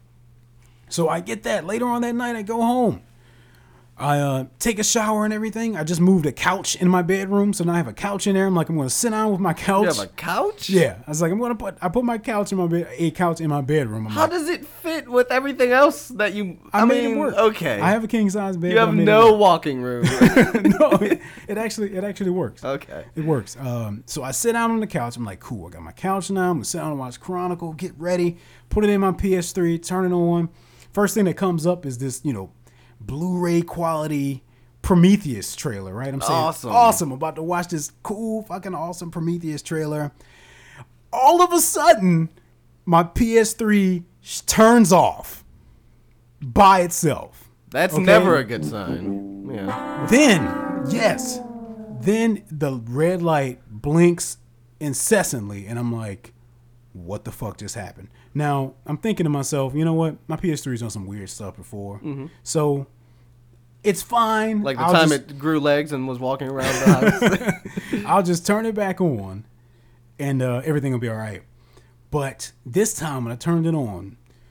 so I get that later on that night. I go home. I uh, take a shower and everything. I just moved a couch in my bedroom, so now I have a couch in there. I'm like, I'm gonna sit down with my couch. You have a couch? Yeah, I was like, I'm gonna put. I put my couch in my bed, a couch in my bedroom. I'm How like, does it fit with everything else that you? I, I, made mean, it work. okay. I have a king size bed. You but I have made it no work. walking room. no, it, it actually it actually works. Okay. It works. Um, so I sit down on the couch. I'm like, cool. I got my couch now. I'm gonna sit down and watch Chronicle. Get ready. Put it in my P S three. Turn it on. First thing that comes up is this, you know, Blu-ray quality Prometheus trailer. Right? I'm saying Awesome. awesome. I'm about to watch this cool, fucking awesome Prometheus trailer. All of a sudden, my P S three sh- turns off by itself. That's Okay. never a good sign. Yeah. Then, yes, then the red light blinks incessantly, and I'm like, what the fuck just happened? Now, I'm thinking to myself, you know what? My P S three's on some weird stuff before. So, it's fine. Like the I'll time just, it grew legs and was walking around the house. I'll just turn it back on, and uh, everything will be all right. But this time when I turned it on,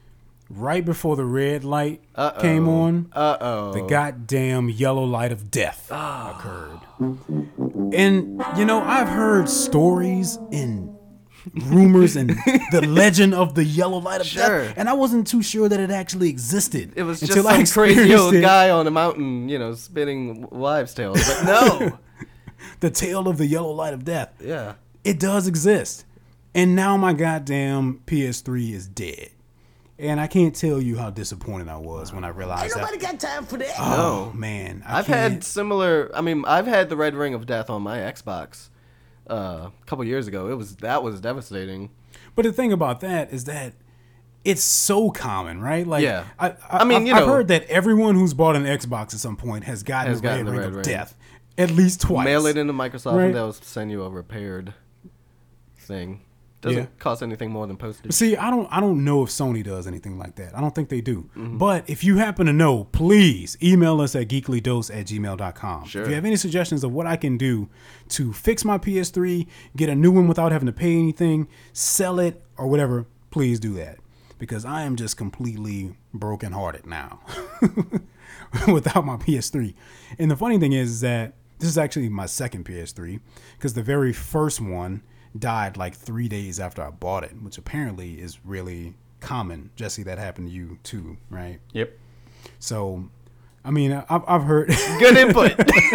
right before the red light Uh-oh. came on, Uh-oh. the goddamn yellow light of death occurred. And, you know, I've heard stories and rumors and the legend of the yellow light of Sure. death, and I wasn't too sure that it actually existed. It was until just I some crazy experienced old it. guy on a mountain, you know, spinning wives' tales. But no. The tale of the yellow light of death. Yeah. It does exist. And now my goddamn P S three is dead. And I can't tell you how disappointed I was when I realized Ain't that. nobody got time for that. Oh, man. I I've can't- had similar. I mean, I've had the Red Ring of Death on my Xbox uh, a couple years ago. It was that was devastating. But the thing about that is that it's so common, right? Like, Yeah. I, I, I mean, I've, you I've know- heard that everyone who's bought an Xbox at some point has gotten Has the gotten red the ring red of ring. death at least twice. Mail it into Microsoft Right. and they'll send you a repaired thing. Doesn't Yeah. cost anything more than postage. See, I don't I don't know if Sony does anything like that. I don't think they do. Mm-hmm. But if you happen to know, please email us at geeklydose at gmail dot com. Sure. If you have any suggestions of what I can do to fix my P S three, get a new one without having to pay anything, sell it, or whatever, please do that. Because I am just completely brokenhearted now without my P S three. And the funny thing is that this is actually my second P S three because the very first one died like three days after I bought it, which apparently is really common. Jesse, that happened to you too, right? Yep. So, I mean, I've, I've heard Good input.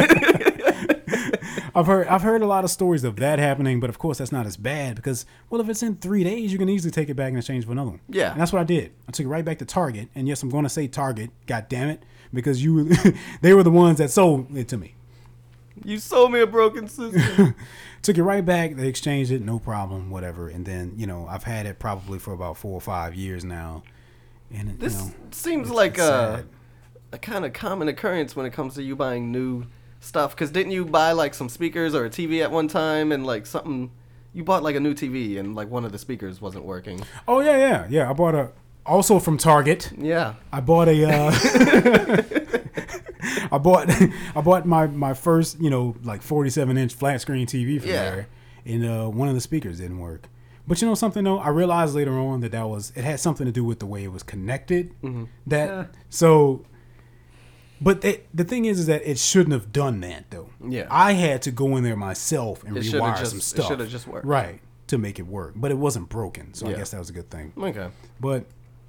I've heard I've heard a lot of stories of that happening, but of course that's not as bad because, well, if it's in three days, you can easily take it back and exchange for another one. Yeah. And that's what I did. I took it right back to Target, and yes, I'm going to say Target. God damn it, because you they were the ones that sold it to me. You sold me a broken system. Took it right back. They exchanged it, no problem, whatever. And then, you know, I've had it probably for about four or five years now. And it, This you know, seems it's- like it's a, sad. a kind of common occurrence when it comes to you buying new stuff. Because didn't you buy like some speakers or a T V at one time and like something? You bought like a new T V and like one of the speakers wasn't working. Oh yeah, yeah, yeah. I bought a also from Target. Yeah. I bought a. Uh, I bought I bought my, my first, you know, like forty-seven inch flat screen T V from Yeah. there, and uh, one of the speakers didn't work. But you know something though, I realized later on that that was it had something to do with the way it was connected. Mm-hmm. That so. But it, the thing is, is that it shouldn't have done that though. Yeah. I had to go in there myself and It should've rewire just- some it stuff. should've just worked. Right, to make it work. But it wasn't broken, so I Yeah. guess that was a good thing. Okay. But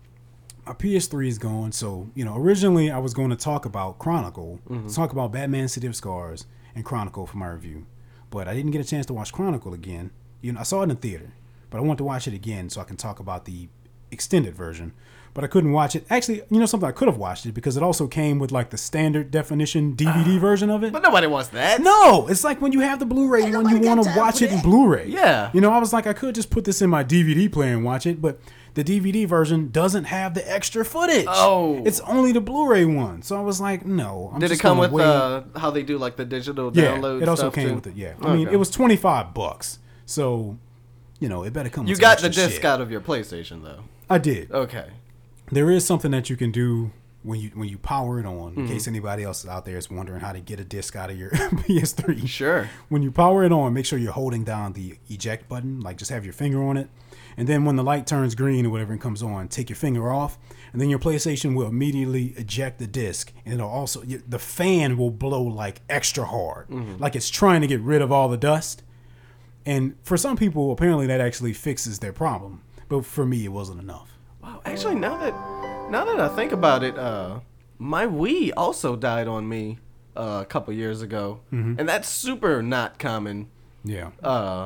my P S three is gone, so you know. Originally, I was going to talk about Chronicle, Mm-hmm. talk about Batman: City of Scars and Chronicle for my review, but I didn't get a chance to watch Chronicle again. You know, I saw it in the theater, but I want to watch it again so I can talk about the extended version. But I couldn't watch it. Actually, you know something? I could have watched it because it also came with like the standard definition D V D version of it. But nobody wants that. No, it's like when you have the Blu-ray when nobody you got want to time watch for it in that. Blu-ray. Yeah. You know, I was like, I could just put this in my D V D player and watch it, but the D V D version doesn't have the extra footage. Oh. It's only the Blu-ray one. So I was like, no. I'm Did it just come gonna with wait. uh, how they do like the digital Yeah, download it also stuff came too? with it. Yeah, I mean, Okay. it was twenty-five bucks. So, you know, it better come. You with some got the extra disc shit. out of your PlayStation though. I did. Okay. There is something that you can do when you when you power it on. Mm-hmm. In case anybody else out there is wondering how to get a disc out of your P S three. Sure. When you power it on, make sure you're holding down the eject button. Like just have your finger on it, and then when the light turns green or whatever and comes on, take your finger off, and then your PlayStation will immediately eject the disc, and it'll also the fan will blow like extra hard, like it's trying to get rid of all the dust. And for some people, apparently that actually fixes their problem, but for me, it wasn't enough. Wow. Actually, now that now that I think about it, uh, my Wii also died on me uh, a couple years ago, Mm-hmm. and that's super not common. Yeah. Uh,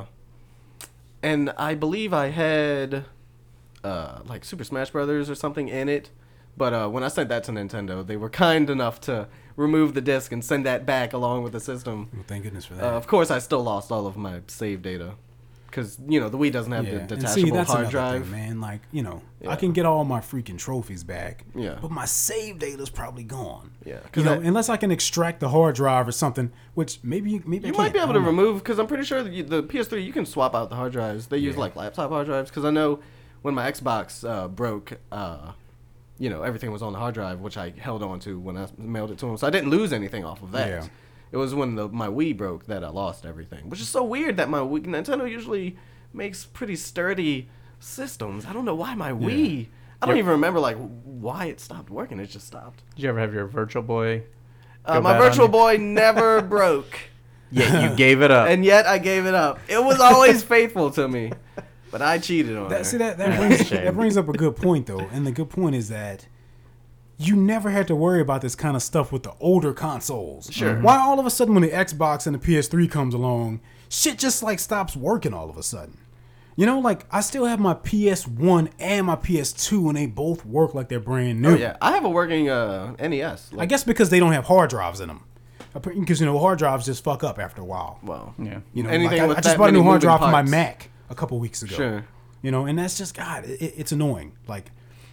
and I believe I had uh, like Super Smash Brothers or something in it. But uh, when I sent that to Nintendo, they were kind enough to remove the disc and send that back along with the system. Well, thank goodness for that. Uh, of course, I still lost all of my save data because you know the Wii doesn't have Yeah, the and detachable see, that's hard another drive. thing, man. Like, you know, I Yeah. can get all my freaking trophies back. Yeah. But my save data's probably gone. Yeah, 'cause You know, I- unless I can extract the hard drive or something, which maybe maybe You I might can't. be I able to don't know. remove because I'm pretty sure that you, the P S three you can swap out the hard drives. They use Yeah. like laptop hard drives because I know when my Xbox uh, broke, uh, you know everything was on the hard drive, which I held on to when I mailed it to him. So I didn't lose anything off of that. Yeah. It was when the, my Wii broke that I lost everything, which is so weird that my Wii, Nintendo usually makes pretty sturdy systems. I don't know why my Wii. I don't Yep. even remember like why it stopped working. It just stopped. Did you ever have your Virtual Boy? Uh, go my bad on Virtual you? Boy never broke, Yeah, you gave it up. and yet I gave it up. It was always faithful to me, but I cheated on That, her. see that that That's brings, a shame. that brings up a good point though, and the good point is that you never had to worry about this kind of stuff with the older consoles. Sure. Why all of a sudden when the Xbox and the P S three comes along, shit just like stops working all of a sudden. You know, like I still have my P S one and my P S two, and they both work like they're brand new. Oh yeah, I have a working uh, N E S. I Like, guess because they don't have hard drives in them. Because you know hard drives just fuck up after a while. well, Yeah. You know, anything like, I, with I just that bought a new many hard drive moving for my parts. Mac a couple weeks ago. Sure. You know, and that's just God. It, it's annoying. Like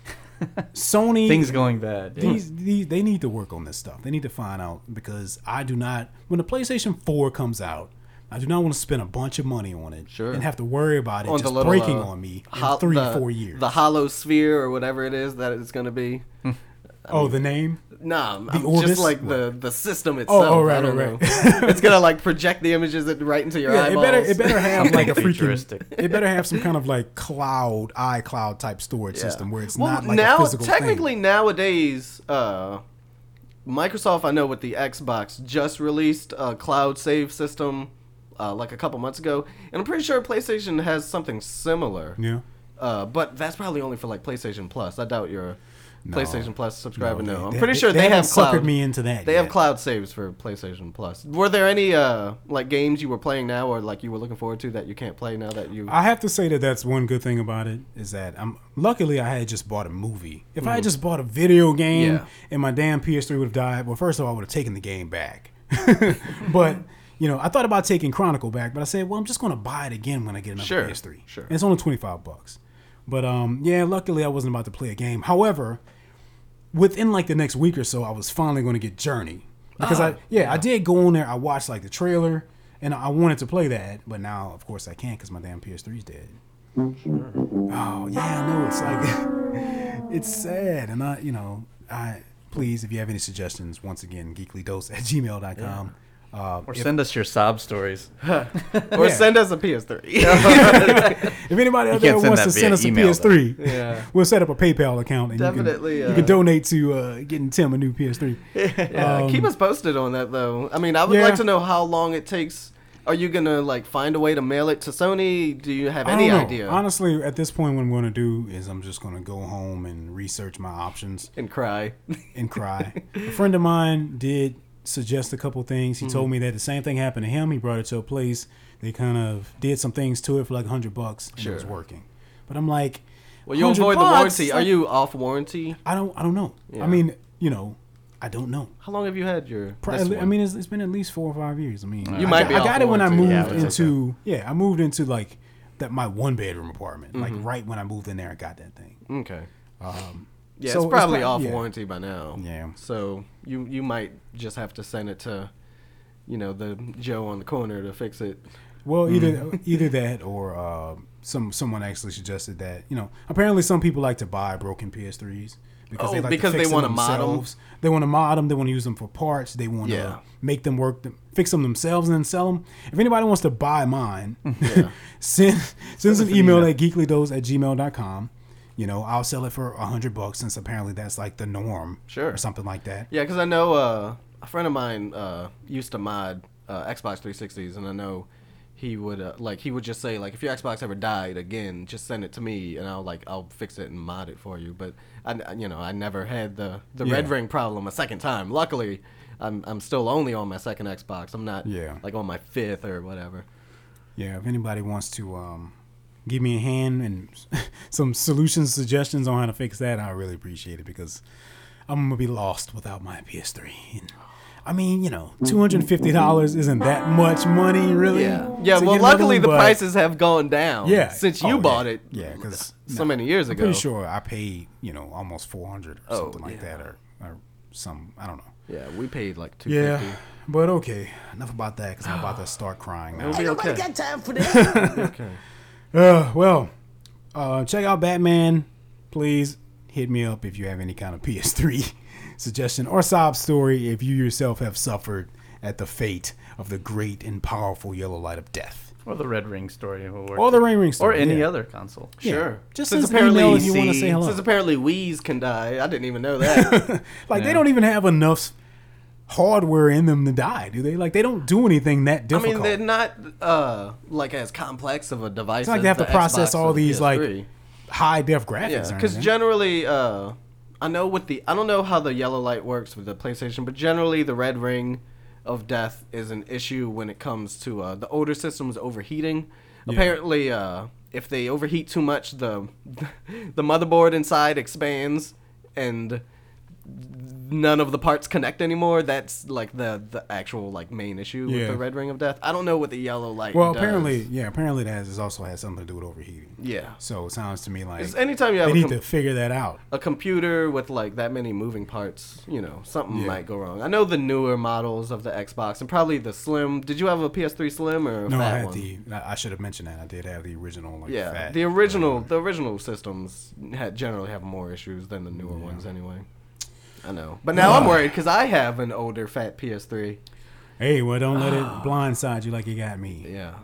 Sony Things going bad. Yeah. These, these they need to work on this stuff. They need to find out because I do not. When the PlayStation four comes out, I do not want to spend a bunch of money on it Sure. and have to worry about it On the just little, breaking uh, on me in Hol- three, the, four years. The Hollow Sphere or whatever it is that it's going to be. oh, the name? Nah, The I'm Orbis? just like the, the system itself. oh, right, I don't right, know. right. It's gonna like project the images that- right into your Yeah, it eyeballs. better it better have like a freaking. Futuristic. It better have some kind of like cloud, iCloud type storage Yeah. system where it's well, not like now, a physical technically thing. nowadays, uh, Microsoft, I know with the Xbox, just released a cloud save system uh, like a couple months ago, and I'm pretty sure PlayStation has something similar. Yeah. Uh, but that's probably only for like PlayStation Plus. I doubt you're a No. PlayStation Plus subscriber. No, No, they- I'm they- pretty they- sure they they, haven't have cloud. suckered me into that They yet. have cloud saves for PlayStation Plus. Were there any uh, like games you were playing now, or like you were looking forward to that you can't play now that you? I have to say that that's one good thing about it is that I'm luckily I had just bought a movie. If I had just bought a video game Yeah. and my damn P S three would have died, well, first of all, I would have taken the game back. But you know, I thought about taking Chronicle back, but I said, well, I'm just going to buy it again when I get another Sure, P S three. sure. And it's only twenty-five bucks. But um, yeah, luckily I wasn't about to play a game. However, within like the next week or so, I was finally going to get Journey because I yeah, I did go on there. I watched like the trailer and I wanted to play that, but now of course I can't because my damn P S three is dead. Oh yeah, I know it's like it's sad, and I you know I please if you have any suggestions, once again geeklydose at gmail dot com. Uh, Or if, send us your sob stories. or yeah. send us a P S three. if anybody out You there can't send wants that to via send us a email, P S three, Yeah. we'll set up a PayPal account and Definitely, you can, uh, you can donate to uh, getting Tim a new P S three. Yeah, Um, keep us posted on that though. I mean, I would yeah. like to know how long it takes. Are you gonna like find a way to mail it to Sony? Do you have I any don't know. idea? Honestly, at this point, what I'm going to do is I'm just going to go home and research my options And cry. and cry. A friend of mine did suggest a couple things. He Mm-hmm. told me that the same thing happened to him. He brought it to a place. They kind of did some things to it for like a hundred bucks, and it was Sure. working. But I'm like, Well, you one hundred avoid the bucks, warranty. Are like- you off warranty? I don't. I don't know. Yeah. I mean, you know, I don't know. How long have you had your? this Probably, I one? mean, it's, it's been at least four or five years. I mean, You I might got, be I off got it when I warranty. moved Yeah, I would say into yeah, I moved into like that my one bedroom apartment. Like Mm-hmm. right when I moved in there, I got that thing. okay. Um, Yeah, so it's probably prob- off yeah. warranty by now. Yeah. So you you might just have to send it to, you know, the Joe on the corner to fix it. Well, either Mm-hmm. either that or uh, some someone actually suggested that you know apparently some people like to buy broken P S threes because Oh, they like because to they fix wanna them mod 'em? themselves. They want to mod them. They want to use them for parts. They want to Yeah. make them work, them, fix them themselves, and then sell them. If anybody wants to buy mine, Yeah. send send us an an email email. at geeklydose at gmail dot com. You know, I'll sell it for a hundred bucks since apparently that's like the norm, Sure. or something like that. Yeah, because I know uh, a friend of mine uh, used to mod uh, Xbox three sixties, and I know he would uh, like he would just say like if your Xbox ever died again, just send it to me, and I'll like I'll fix it and mod it for you. But I you know I never had the the red Yeah. ring problem a second time. Luckily, I'm I'm still only on my second Xbox. I'm not Yeah. like on my fifth or whatever. Yeah, if anybody wants to um, give me a hand and some solutions, suggestions on how to fix that, I really appreciate it because I'm gonna be lost without my P S three. And, I mean, you know, two hundred and fifty dollars isn't that much money, really. Yeah, yeah. to Well, get another luckily one, the but- prices have gone down. Yeah, since Oh, you yeah. bought it. Yeah, because so many years I'm ago. pretty sure I paid you know almost four hundred or Oh, something like yeah. that, or or some I don't know. Yeah, we paid like two Yeah, fifty. but okay, enough about that because I'm about to start crying now. It'll be Ain't nobody okay. got time for that. Okay. Uh, well, uh, check out Batman. Please hit me up if you have any kind of P S three suggestion or sob story if you yourself have suffered at the fate of the great and powerful yellow light of death. Or the Red Ring story will work. Or the Ring Ring story. Or any yeah. other console. Yeah. Sure. Just Since send an email apparently if you want to say hello. Since apparently Wii's can die. I didn't even know that. Like, Yeah. they don't even have enough hardware in them to die, do they? Like, they don't do anything that I difficult. mean, they're not uh, like as complex of a device. It's like as they have to the process Xbox all or the these, P S three. like, high-def graphics. Yeah, or because anything. generally, uh, I know with the I don't know how the yellow light works with the PlayStation, but generally the red ring of death is an issue when it comes to uh, the older systems overheating. Yeah. Apparently, uh, if they overheat too much, the the motherboard inside expands and none of the parts connect anymore. That's like the the actual like main issue Yeah. with the red ring of death. I don't know what the yellow light. Well, does. apparently, yeah, apparently that has also has something to do with overheating. yeah. So it sounds to me like It's anytime you have they a need com- to figure that out. a computer with like that many moving parts, you know, something Yeah. might go wrong. I know the newer models of the Xbox and probably the Slim. Did you have a P S three Slim or a No, I fat had one? the. I I should have mentioned that. I did have the original. Like, Yeah, fat, the original the original systems had generally have more issues than the newer ones anyway. I know, but now I'm worried because I have an older fat P S three. Hey, well, don't let it blindside you like you got me. Yeah.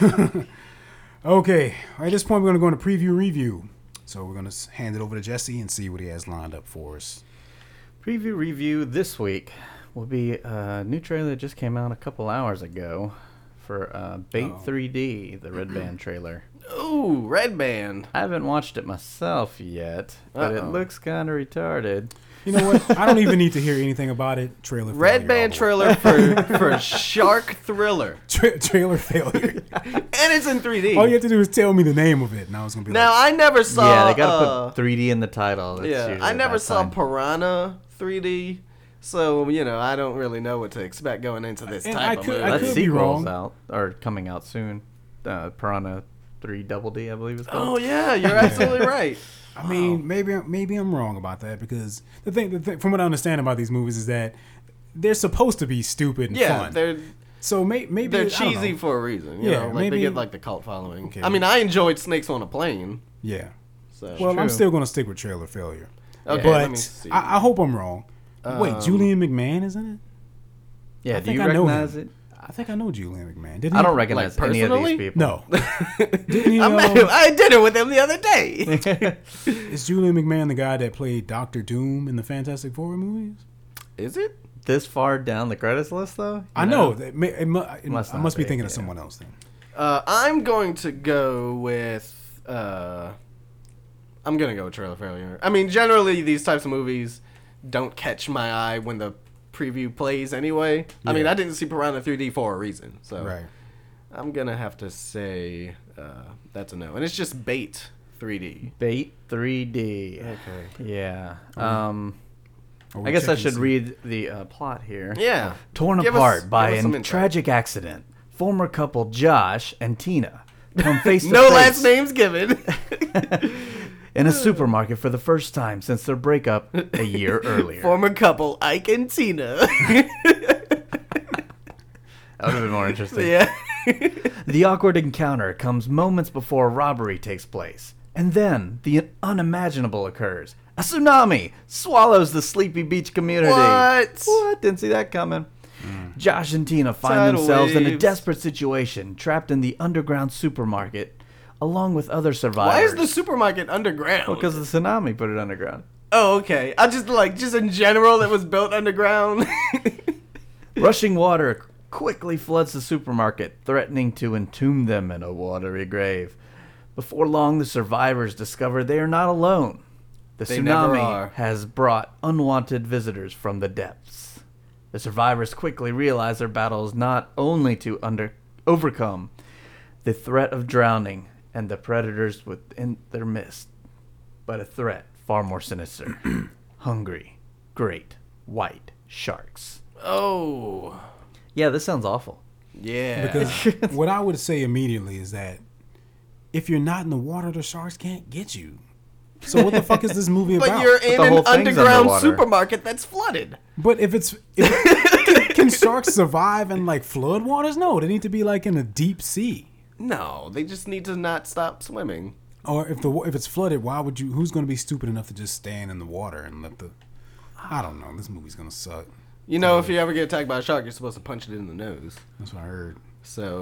Okay, at this point, we're going to go into preview review. So we're going to hand it over to Jesse and see what he has lined up for us. Preview review this week will be a new trailer that just came out a couple hours ago for uh, Bait Oh. three D, the Red Band trailer. Ooh, Red Band. I haven't watched it myself yet, but it Uh-oh. looks kind of retarded. You know what? I don't even need to hear anything about it. Trailer Red failure Band all trailer for for Shark Thriller, the way. Tra- trailer failure. and it's in three D. All you have to do is tell me the name of it, and I was going to be Now like, I never saw. yeah, they gotta uh, put three D in the title. That's Yeah, usually I a never bad saw sign. Piranha three D, so you know I don't really know what to expect going into this And type I of could- movie. I That could be sequel's wrong. out or coming out soon. Uh, Piranha three Double D, I believe it's called. Oh yeah, you're absolutely right. I mean, maybe maybe I'm wrong about that because the thing, the thing, from what I understand about these movies is that they're supposed to be stupid and Yeah, fun. they're So may, maybe they're I don't cheesy know. for a reason. You Yeah, know, like maybe- they get like the cult following. Okay. I mean, I enjoyed Snakes on a Plane. Yeah. So Well, I'm True. still going to stick with trailer failure. okay, let me But see. I, I hope I'm wrong. Wait, Um, Julian McMahon is in it? Yeah, I do think you I know recognize him. it? I think I know Julian McMahon. Didn't I he? don't recognize Like, any of these personally? people. No. Didn't he? I uh, met him. I had dinner with him the other day. Is Julian McMahon the guy that played Doctor Doom in the Fantastic Four movies? Is it? This far down the credits list, though? You I know. That may, it mu- it- Must I not must be be, thinking of yeah. someone else then. Uh, I'm going to go with. Uh, I'm gonna go with Trailer Failure. I mean, generally these types of movies don't catch my eye when the preview plays anyway. I mean, Yeah. I didn't see Piranha three D for a reason, so Right. I'm gonna have to say uh, that's a no. And it's just Bait three D. Bait three D. Okay. Yeah. Um, Are we I guess I checking to should see- read the uh, plot here. Yeah. Torn Give us- apart by give us some a insight. tragic accident, former couple Josh and Tina come face to No face last names given. in a supermarket for the first time since their breakup a year earlier. Former couple Ike and Tina. That would have been more interesting. yeah. The awkward encounter comes moments before a robbery takes place. And then the unimaginable occurs. A tsunami swallows the Sleepy Beach community. What? What? Didn't see that coming. Josh and Tina find Tidal themselves in a waves. desperate situation, trapped in the underground supermarket, along with other survivors. Why is the supermarket underground? Because the tsunami put it underground. Oh, okay. I just like just in general, it was built underground. Rushing water quickly floods the supermarket, threatening to entomb them in a watery grave. Before long, the survivors discover they are not alone. The They never tsunami are. has brought unwanted visitors from the depths. The survivors quickly realize their battle is not only to under overcome the threat of drowning and the predators within their midst, but a threat far more sinister. Hungry, great, white sharks. oh, Yeah, this sounds awful. yeah. Because what I would say immediately is that if you're not in the water, the sharks can't get you. So what the fuck is this movie but about? you're in the an whole thing's underground underwater. supermarket that's flooded. But if it's if, can sharks survive in like flood waters? No, they need to be like in a deep sea. No, they just need to not stop swimming. Or if the wa- if it's flooded, why would you? Who's going to be stupid enough to just stand in the water and let the? I don't know. This movie's gonna suck. You know, if you ever get attacked by a shark, you're supposed to punch it in the nose. That's what I heard. So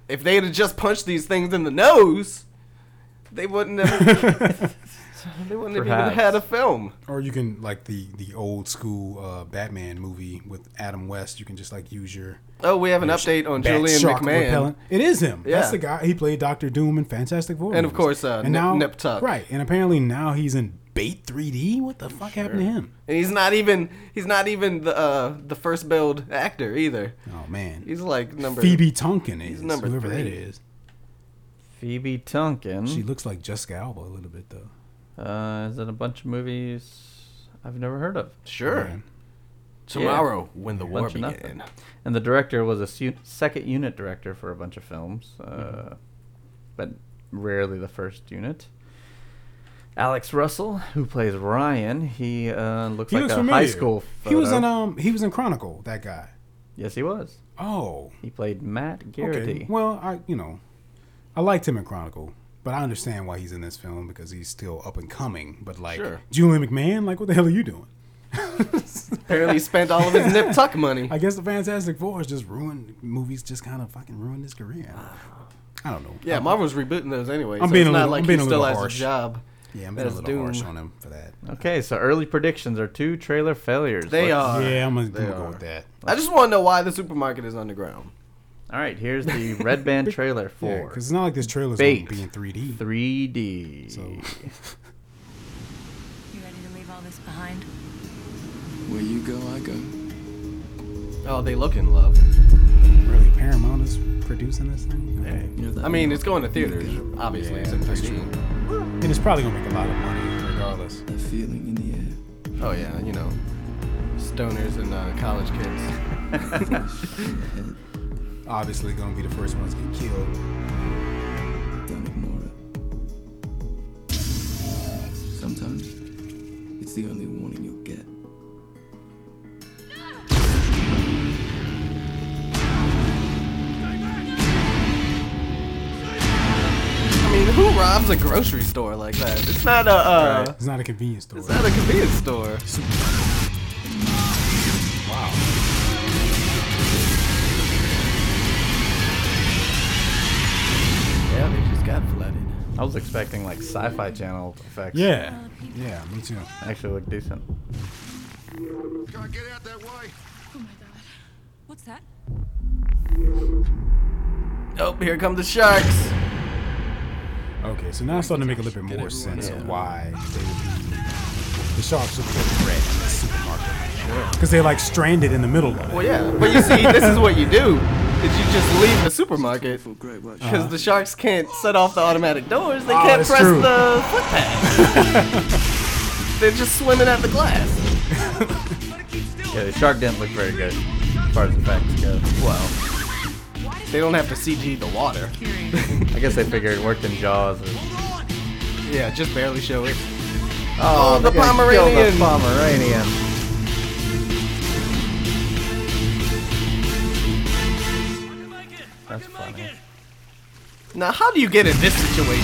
if they had just punched these things in the nose, they wouldn't have. They wouldn't have Perhaps. even had a film. Or you can, like the, the old school uh, Batman movie with Adam West, you can just like use your Oh, we have an your update on bat Julian shark McMahon. repellent. It is him. Yeah. That's the guy. He played Doctor Doom in Fantastic Four. And of movies. course, uh, and Nip- now, Nip Tuck. Right, and apparently now he's in Bait three D. What the fuck happened to him? And he's not even he's not even the uh, the first build actor either. Oh man, He's like number Phoebe Tonkin is number whoever that three. is. Phoebe Tonkin. She looks like Jessica Alba a little bit though. Uh, is in a bunch of movies I've never heard of. Sure. Man. Tomorrow, when the A war bunch of nothing. began. And the director was a su- second unit director for a bunch of films, uh, Mm-hmm. but rarely the first unit. Alex Russell, who plays Ryan, he uh, looks He like looks a familiar. high school photo. He was in um he was in Chronicle. That guy. Yes, he was. Oh. He played Matt Garrity. Okay. Well, I you know, I liked him in Chronicle, but I understand why he's in this film because he's still up and coming. But like Sure. Julian McMahon, like what the hell are you doing? Apparently he spent all of his Nip Tuck money. I guess the Fantastic Four has just ruined movies. Just kind of fucking ruined his career. I don't know. Yeah, I'm, Marvel's rebooting those anyway. I'm so being it's a not little- like I'm being he a still little has harsh. a job. Yeah, I'm being a That's little harsh Doom. on him for that. Okay, so early predictions are two trailer failures. They Let's- are. yeah, I'm gonna, I'm They gonna go are. with that. I just want to know why the supermarket is underground. All right, here's the Red Band trailer Yeah, for because it's not like this trailer's Bait. gonna be in three D. three D. So- You ready to leave all this behind? Where you go, I go. Oh, they look in love. Really, Paramount is producing this thing. You're that I mean, it's going to theaters. Obviously, Yeah, it's in that's three D. true. And it's probably gonna make a lot of money regardless. that feeling in the air. Oh yeah, you know, stoners and uh, college kids. Obviously, gonna be the first ones to get killed. Don't ignore it. Sometimes it's the only warning you'll get. I mean, who robs a grocery store like that? It's not a. Uh, It's not a convenience store. It's not a convenience store. Wow. Yeah, they just got flooded. I was expecting like Sci-Fi Channel effects. Yeah. Yeah, me too. Actually look decent. Can't get out that way. Oh my god. What's that? Oh, here come the sharks. Okay, so now it's starting to make a little bit more sense of why they would be the sharks would be red in the supermarket. Because they're like stranded in the middle of it. Well, yeah, but you see, this is what you do: is you just leave the supermarket For great watch. because the sharks can't set off the automatic doors. They Oh, can't that's press true. the footpath. They're just swimming at the glass. Yeah, the shark didn't look very good as far as effects go. Well, they don't have to C G the water. I guess they figured it worked in Jaws. Or... Yeah, just barely show it. Oh, the they gotta kill Pomeranian. The Pomeranian. That's funny. Now, how do you get in this situation?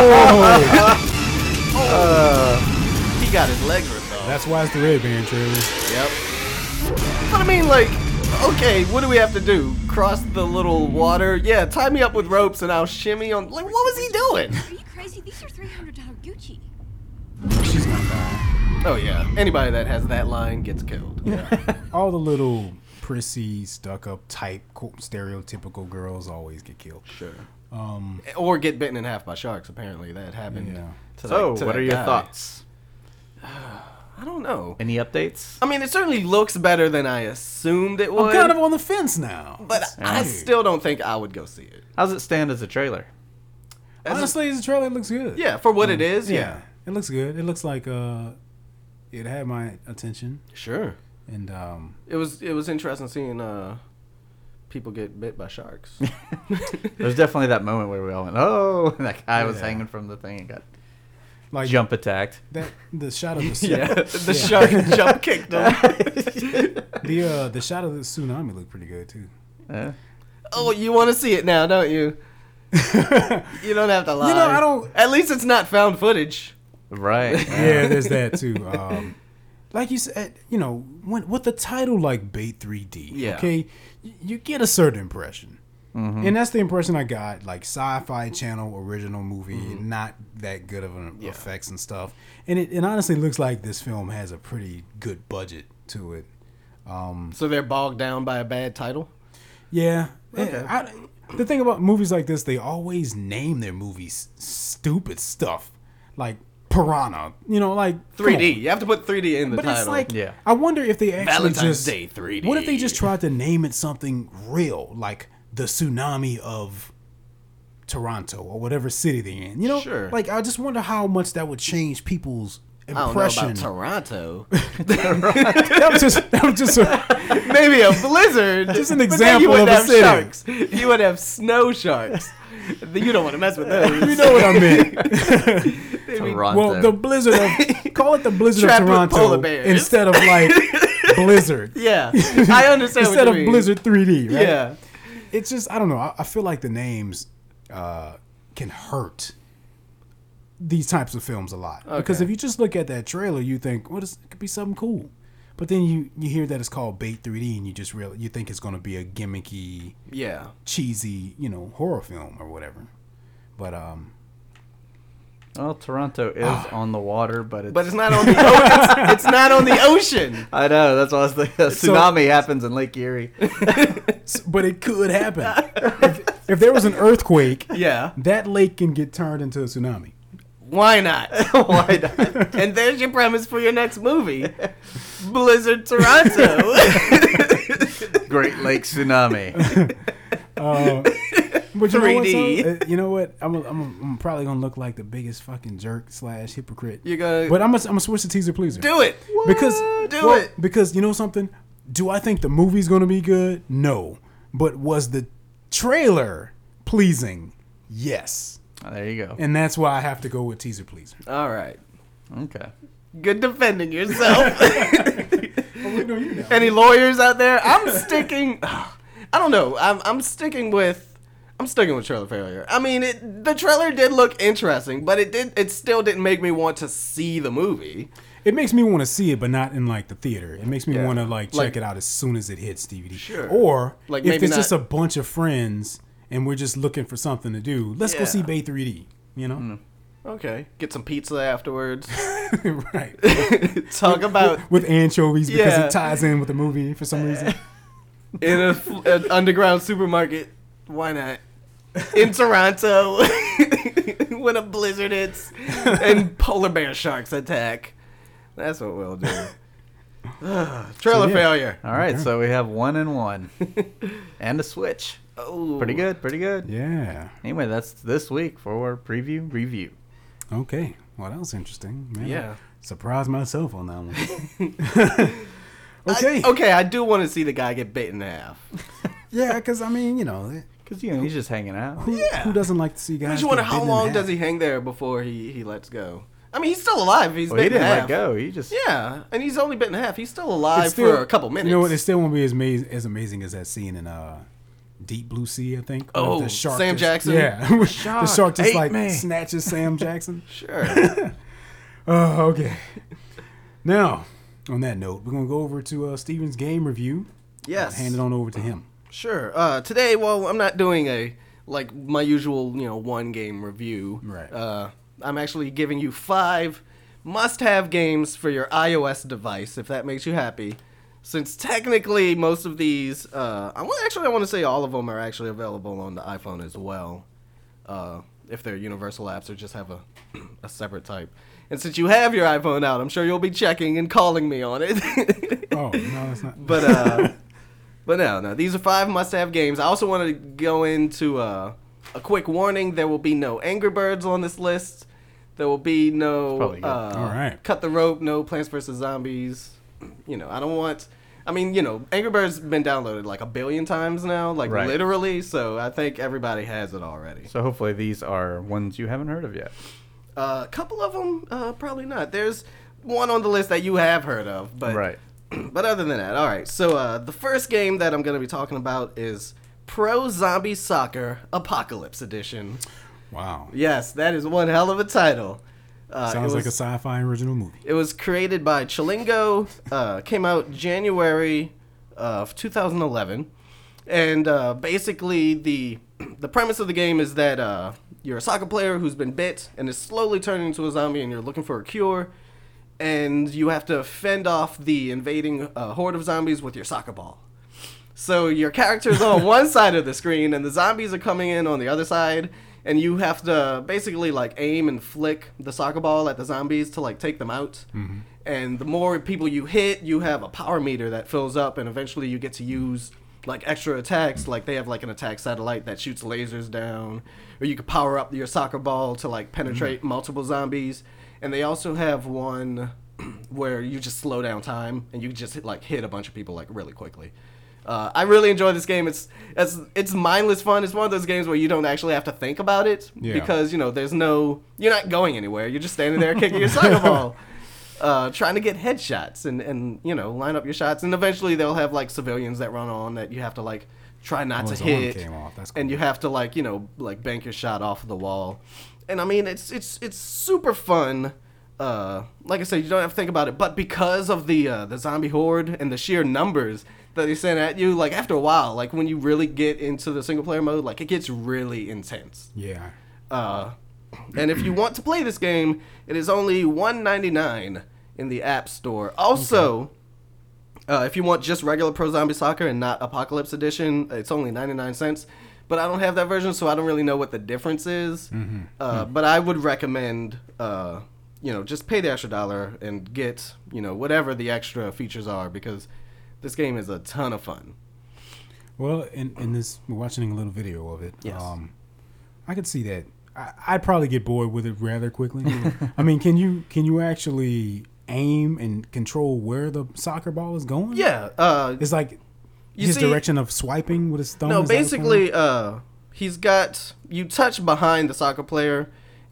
Oh, He got his leg ripped off. that's why it's the Red Band trailer. Yep. But I mean, like, okay, what do we have to do? Cross the little water? Yeah, tie me up with ropes and I'll shimmy on. Like, what was he doing? Are you crazy? These are three hundred dollars Gucci. She's gonna die. Oh yeah, anybody that has that line gets killed. All the little prissy, stuck-up type, co- stereotypical girls always get killed. Sure. Um, Or get bitten in half by sharks. Apparently, that happened. Yeah. To So, that, to what that are your guy. thoughts? I don't know. Any updates? I mean, it certainly looks better than I assumed it would. I'm kind of on the fence now. but I Yeah. still don't think I would go see it. How's it stand as a trailer? As a- Honestly, the trailer looks good. yeah, for what it is, yeah. It looks good. It looks like uh, it had my attention, Sure. and um, It was it was interesting seeing uh people get bit by sharks. There's definitely that moment where we all went, "Oh!" And that guy was Yeah. hanging from the thing and got like jump attacked. that the shot of the yeah, tsu- the Yeah. shark jump kicked him. the uh, the shot of the tsunami looked pretty good too. Eh? Oh, you want to see it now, don't you? You don't have to lie. You know, I don't- At least it's not found footage. Right. Yeah, there's that too. Um, like you said, you know, when with the title like Bait three D, Yeah. okay, y- you get a certain impression. Mm-hmm. And that's the impression I got. Like Sci-Fi Channel original movie, not that good of an Yeah. effects and stuff. And it, it honestly looks like this film has a pretty good budget to it. So they're bogged down by a bad title? Yeah. Okay. I, the thing about movies like this, they always name their movies stupid stuff. Like Piranha. You know, like come three D. on. You have to put three D in the But title. it's like, Yeah. I wonder if they actually Valentine's just Day three D. What if they just tried to name it something real, like the tsunami of Toronto or whatever city they're in? You know, Sure. like I just wonder how much that would change people's I don't know impression. about Toronto. that was just that was just a, Maybe a blizzard. Just an But then example you would of a have city. sharks. You would have snow sharks. You don't want to mess with those. you know what I meant. Toronto. Well, the blizzard of call it the blizzard Trapped of with Toronto polar bears. instead of like blizzard. Yeah, I understand. Instead what of you mean. Blizzard three D, right? Yeah, It's just I don't know. I, I feel like the names uh, can hurt these types of films a lot because Okay. if you just look at that trailer, you think, "What is? It could be something cool," but then you you hear that it's called Bait three D, and you just really you think it's going to be a gimmicky, yeah. cheesy, you know, horror film or whatever. But um, Well, Toronto is on the water, but it's. But it's not on the. O- it's, it's not on the ocean. I know. That's why I was thinking. A tsunami happens in Lake Erie. s- but it could happen if, if there was an earthquake. Yeah. That lake can get turned into a tsunami. Why not? Why not? And there's your premise for your next movie, Blizzard Toronto. Great Lake Tsunami. Uh, but you know what? three D. So, uh, you know what? I'm, a, I'm, a, I'm probably gonna look like the biggest fucking jerk slash hypocrite. You're gonna But I'm gonna, I'm gonna switch to teaser pleaser. do it. because Do well, it. because you know something. Do I think the movie's gonna be good? No. But was the trailer pleasing? Yes. Oh, there you go. And that's why I have to go with teaser pleaser. All right. Okay. Good defending yourself. Any lawyers out there? I'm sticking. I don't know. I'm I'm sticking with. I'm sticking with trailer failure. I mean, it, the trailer did look interesting, but it did. It still didn't make me want to see the movie. It makes me want to see it, but not in like the theater. It makes me Yeah. want to like check Like- it out as soon as it hits D V D. Sure. Or Like, if maybe it's just not- a bunch of friends and we're just looking for something to do, let's go Yeah. see Bay three D. You know, Mm. Okay. Get some pizza afterwards. right? Talk about With anchovies because Yeah. it ties in with the movie for some reason. in a, an underground supermarket. Why not? In Toronto, when a blizzard hits and polar bear sharks attack. That's what we'll do. Trailer So, yeah. failure. All right. So we have one and one, and a switch. Oh, Pretty good. Pretty good. Yeah. Anyway, that's this week for preview review. Okay. Well, that was interesting. Man, Yeah. I surprised myself on that one. okay. I, okay, I do want to see the guy get bit in half. Yeah, because I mean, you know, Because, you know, he's just hanging out. who, Yeah. who doesn't like to see guys? I just wonder get how bitten in long half? does he hang there before he, he lets go. I mean, he's still alive. He's Well, he bitten didn't in half. let go. He just. Yeah, and he's only bit in half. He's still alive It's still- for a couple minutes. You know what? It still won't be as amazing as amazing as that scene in uh, Deep Blue Sea. I think. where Oh, the shark Sam just- Jackson? Yeah, the shark just ate like me. snatches Sam Jackson. Sure. Oh, okay. Now, on that note, we're gonna go over to uh, Steven's game review. Yes. Hand it on over to him. Sure. Uh, today, well, I'm not doing a like my usual, you know, one game review. Right. Uh, I'm actually giving you five must-have games for your iOS device, if that makes you happy. Since technically most of these, uh, I want actually I want to say all of them are actually available on the iPhone as well, uh, if they're universal apps or just have a a separate type. And since you have your iPhone out, I'm sure you'll be checking and calling me on it. Oh no, that's not. But uh, but no, no. These are five must-have games. I also want to go into uh, a quick warning. There will be no Angry Birds on this list. There will be no probably good. uh, All right. Cut the Rope. No Plants vs Zombies. You know, I don't want. I mean, you know, Angry Birds been downloaded like a billion times now, like Right. literally. So I think everybody has it already. So hopefully these are ones you haven't heard of yet. Uh, a couple of them, uh, probably not. There's one on the list that you have heard of, but Right. But other than that, all right. So uh, the first game that I'm going to be talking about is Pro Zombie Soccer Apocalypse Edition. Wow. Yes, that is one hell of a title. Uh, Sounds it like a was, sci-fi original movie. It was created by Chilingo. Uh, came out January of two thousand eleven. And uh, basically, the the premise of the game is that uh, you're a soccer player who's been bit and is slowly turning into a zombie, and you're looking for a cure. And you have to fend off the invading uh, horde of zombies with your soccer ball. So your character's on one side of the screen, and the zombies are coming in on the other side. And you have to basically like aim and flick the soccer ball at the zombies to like take them out. Mm-hmm. And the more people you hit, you have a power meter that fills up, and eventually you get to use like extra attacks. Like they have like an attack satellite that shoots lasers down, or you can power up your soccer ball to like penetrate mm-hmm. multiple zombies. And they also have one where you just slow down time and you just hit, like hit a bunch of people like really quickly. Uh, I really enjoy this game. It's it's it's mindless fun. It's one of those games where you don't actually have to think about it Yeah. because you know there's no you're not going anywhere. You're just standing there kicking your soccer ball, uh, trying to get headshots and and you know line up your shots. And eventually they'll have like civilians that run on that you have to like try not Oh, to his arm hit, came off. That's and cool. you have to like you know like bank your shot off of the wall. And I mean it's it's it's super fun. Uh, like I said, you don't have to think about it, but because of the uh, the zombie horde and the sheer numbers that they send at you, like after a while, like when you really get into the single player mode, like it gets really intense. Yeah. Uh, and if you want to play this game, it is only one ninety-nine in the App Store. Also, okay. uh, if you want just regular Pro Zombie Soccer and not Apocalypse Edition, it's only ninety-nine cents. But I don't have that version, so I don't really know what the difference is. Mm-hmm. Uh, mm-hmm. But I would recommend, uh, you know, just pay the extra dollar and get, you know, whatever the extra features are, because this game is a ton of fun. Well, in, in this, we're watching a little video of it. Yes. Um, I could see that. I, I'd probably get bored with it rather quickly. I mean, can you can you actually aim and control where the soccer ball is going? Yeah. Uh, It's like you his see, direction of swiping with his thumb. No, is that what's basically, going uh, he's got you touch behind the soccer player,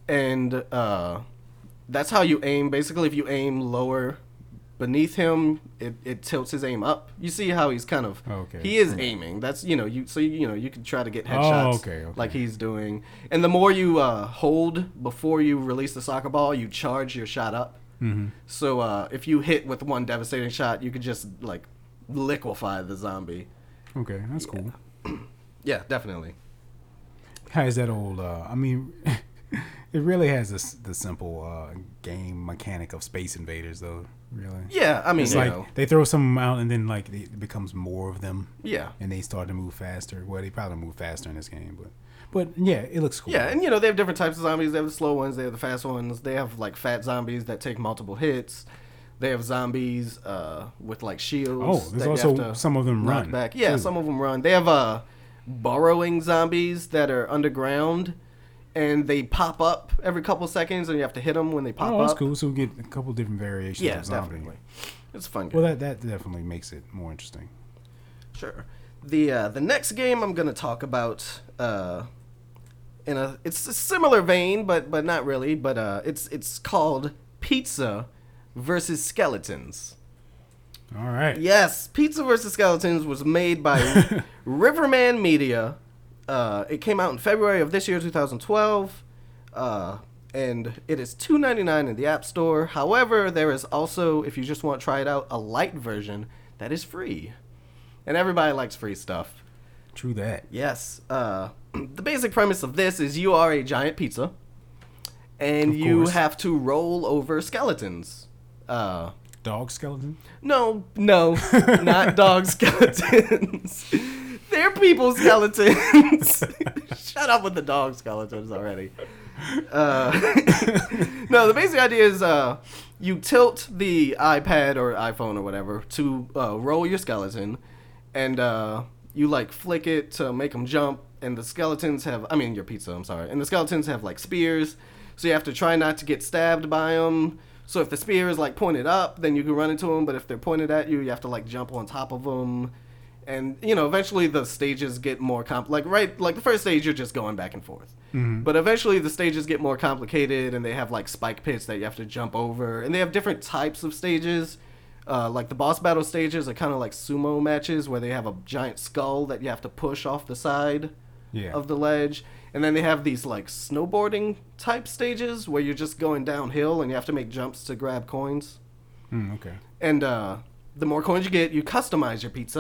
and uh, that's how you aim. Basically, if you aim lower beneath him, it, it tilts his aim up. You see how he's kind of Okay. he is aiming. That's you know you so you, you know you can try to get headshots Oh, okay, okay. like he's doing. And the more you uh, hold before you release the soccer ball, you charge your shot up. Mm-hmm. So uh, if you hit with one devastating shot, you could just like liquefy the zombie. Okay, that's cool. Yeah, definitely. Has that old? Uh, I mean, it really has this the simple uh, game mechanic of Space Invaders, though. Really. Yeah, I mean, It's you like know. they throw some out and then like it becomes more of them. Yeah. And they start to move faster. Well, they probably move faster in this game, but but yeah, it looks cool. Yeah, and you know they have different types of zombies. They have the slow ones. They have the fast ones. They have like fat zombies that take multiple hits. They have zombies uh, with like shields. Oh, there's that you also have to some of them knock run, back. Yeah, too. some of them run. They have uh, burrowing zombies that are underground, and they pop up every couple seconds, and you have to hit them when they pop Oh, that's up. cool. So we get a couple different variations Yeah, of zombie. definitely. It's a fun game. Well, that that definitely makes it more interesting. Sure. The uh, the next game I'm gonna talk about uh, in a it's a similar vein, but but not really. But uh, it's it's called Pizza versus Skeletons. All right. Yes, Pizza versus Skeletons was made by Riverman Media. Uh, it came out in February of this year, two thousand twelve, uh, and it is two ninety-nine in the App Store. However, there is also, if you just want to try it out, a light version that is free. And everybody likes free stuff. True that. Yes. Uh, the basic premise of this is you are a giant pizza, and Of you course. have to roll over skeletons. Uh, Dog skeleton. no, no, not dog skeletons. They're people skeletons. Shut up with the dog skeletons already. Uh, no, the basic idea is uh, you tilt the iPad or iPhone or whatever to uh, roll your skeleton, and uh, you like flick it to make them jump. And the skeletons have, I mean, your pizza, I'm sorry. And the skeletons have like spears, so you have to try not to get stabbed by them. So if the spear is like pointed up, then you can run into them. But if they're pointed at you, you have to like jump on top of them. And you know, eventually the stages get more comp. Like right, like the first stage, you're just going back and forth. Mm-hmm. But eventually the stages get more complicated, and they have like spike pits that you have to jump over, and they have different types of stages. Uh, like the boss battle stages are kind of like sumo matches where they have a giant skull that you have to push off the side Yeah. of the ledge. And then they have these like snowboarding type stages where you're just going downhill and you have to make jumps to grab coins. Mm, okay. And uh, the more coins you get, you customize your pizza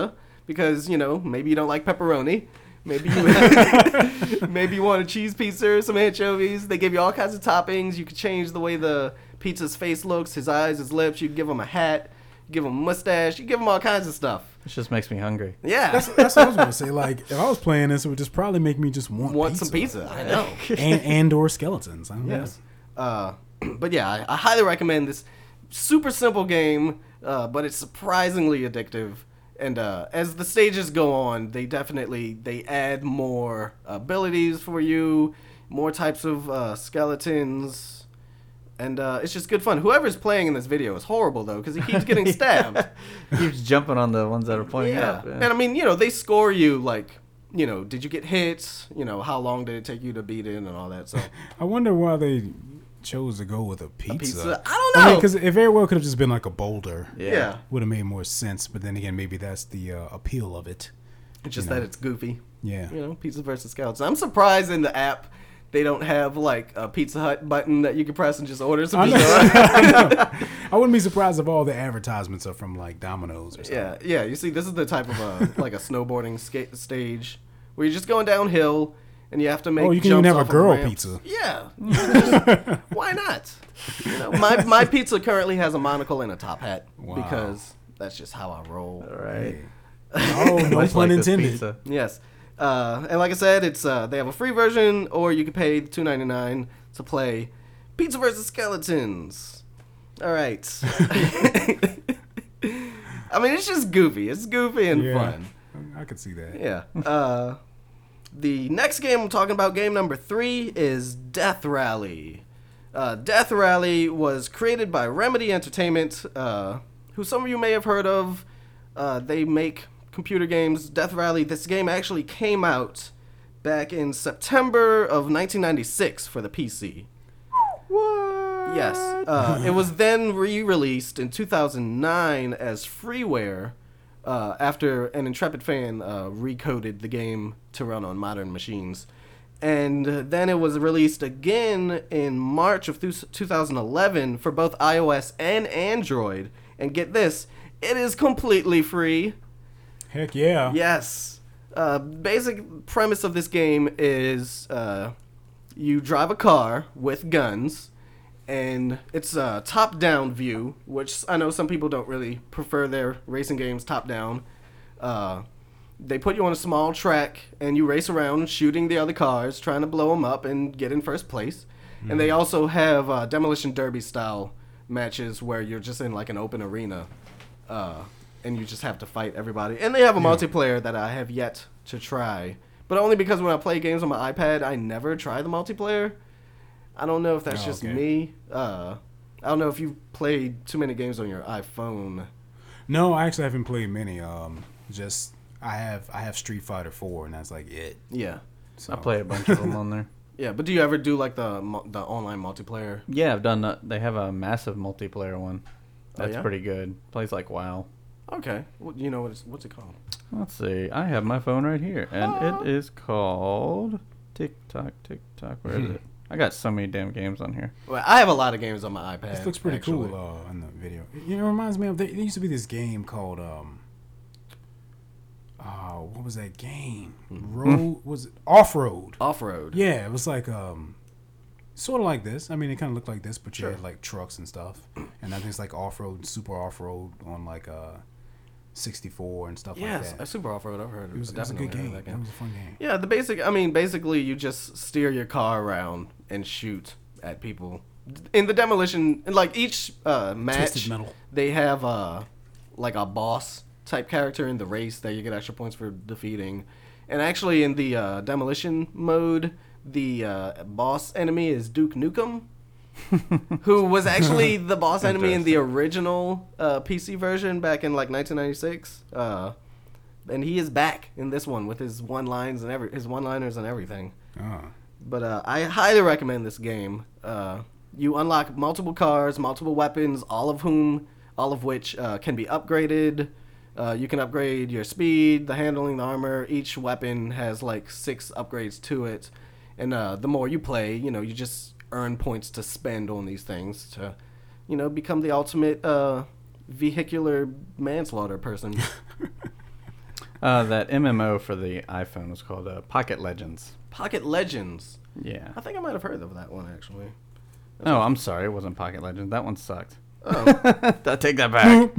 because, you know, maybe you don't like pepperoni. Maybe you maybe you want a cheese pizza or some anchovies. They give you all kinds of toppings. You can change the way the pizza's face looks, his eyes, his lips. You can give him a hat, give him a mustache. You give him all kinds of stuff. This just makes me hungry. Yeah. That's, that's what I was going to say. Like, if I was playing this, it would just probably make me just want, Want pizza. some pizza. I know. and, and or skeletons. I don't Yes. Uh, but yeah, I, I highly recommend this super simple game, uh, but it's surprisingly addictive. And uh, as the stages go on, they definitely they add more abilities for you, more types of uh, skeletons, and uh, it's just good fun. Whoever's playing in this video is horrible though, because he keeps getting stabbed. Keeps jumping on the ones that are pointing Yeah. up. And I mean, you know, they score you like, you know, did you get hits? You know, how long did it take you to beat it and all that. So I wonder why they chose to go with a pizza. pizza? I don't know. Because it very well could have just been like a boulder. Yeah. yeah. Would have made more sense. But then again, maybe that's the uh, appeal of it. It's just You know. that it's goofy. Yeah. You know, Pizza versus Scouts. I'm surprised in the app they don't have like a Pizza Hut button that you can press and just order some I, know. pizza. I, know. I wouldn't be surprised if all the advertisements are from like Domino's or something. Yeah, yeah. You see, this is the type of a like a snowboarding skate stage where you're just going downhill and you have to make. Oh, you can jumps even have a off of girl ramps. pizza. Yeah. You just- why not? You know, my my pizza currently has a monocle and a top hat Wow. because that's just how I roll. All right. Oh, no Much pun like this intended. pizza. Yes. Uh, and like I said, it's uh, they have a free version, or you can pay two ninety-nine to play Pizza versus Skeletons. All right. I mean, it's just goofy. It's goofy and Yeah. fun. I could see that. Yeah. Uh, the next game I'm talking about, game number three, is Death Rally. Uh, Death Rally was created by Remedy Entertainment, uh, who some of you may have heard of. Uh, they make computer games. Death Rally, this game actually came out back in September of nineteen ninety-six for the P C. What? Yes. Uh, it was then re-released in two thousand nine as freeware uh, after an Intrepid fan uh, recoded the game to run on modern machines. And then it was released again in March of two thousand eleven for both iOS and Android. And get this, it is completely free. Heck yeah. Yes. Uh, basic premise of this game is uh, you drive a car with guns, and it's a top-down view, which I know some people don't really prefer their racing games top-down. Uh, they put you on a small track, and you race around shooting the other cars, trying to blow them up and get in first place. Mm-hmm. And they also have uh, Demolition Derby-style matches where you're just in like an open arena. Uh, and you just have to fight everybody. And they have a yeah. multiplayer that I have yet to try. But only because when I play games on my iPad, I never try the multiplayer. I don't know if that's oh, just okay. me. Uh, I don't know if you've played too many games on your iPhone. No, I actually haven't played many. Um, just I have I have Street Fighter four, and that's like it. Yeah. So. I play a bunch of them on there. Yeah, but do you ever do like the the online multiplayer? Yeah, I've done that. They have a massive multiplayer one. That's oh, yeah? pretty good. Plays like WoW. Okay. Well, you know what it's, what's it called? Let's see. I have my phone right here, and oh. it is called TikTok. TikTok. Where is it? I got so many damn games on here. Well, I have a lot of games on my iPad. This looks pretty actually. cool uh, in the video. You know, it reminds me of there, there used to be this game called um. Uh, what was that game? Road was it Off Road? Off Road. Yeah, it was like um, sort of like this. I mean, it kind of looked like this, but you Sure. had like trucks and stuff. And I think it's like off road, super off road on like uh, sixty-four and stuff Yes, like that. a Super Off Road. I've heard. It was, it was a definitely good heard game. of That was a fun game. Yeah, the basic. I mean, basically, you just steer your car around and shoot at people. In the demolition, like each uh, match, Twisted Metal. they have uh, like a boss type character in the race that you get extra points for defeating. And actually, in the uh, demolition mode, the uh, boss enemy is Duke Nukem, who was actually the boss enemy in the original uh, P C version back in like nineteen ninety-six. Uh, and he is back in this one with his one lines and every his one liners and everything. Oh. But uh, I highly recommend this game. Uh, you unlock multiple cars, multiple weapons, all of whom, all of which uh, can be upgraded. Uh, you can upgrade your speed, the handling, the armor. Each weapon has like six upgrades to it, and uh, the more you play, you know, you just earn points to spend on these things to, you know, become the ultimate uh, vehicular manslaughter person. Uh, that M M O for the iPhone was called uh, Pocket Legends. Pocket Legends. Yeah. I think I might have heard of that one actually. Oh, I'm sorry. It wasn't Pocket Legends. That one sucked. Oh, I take that back.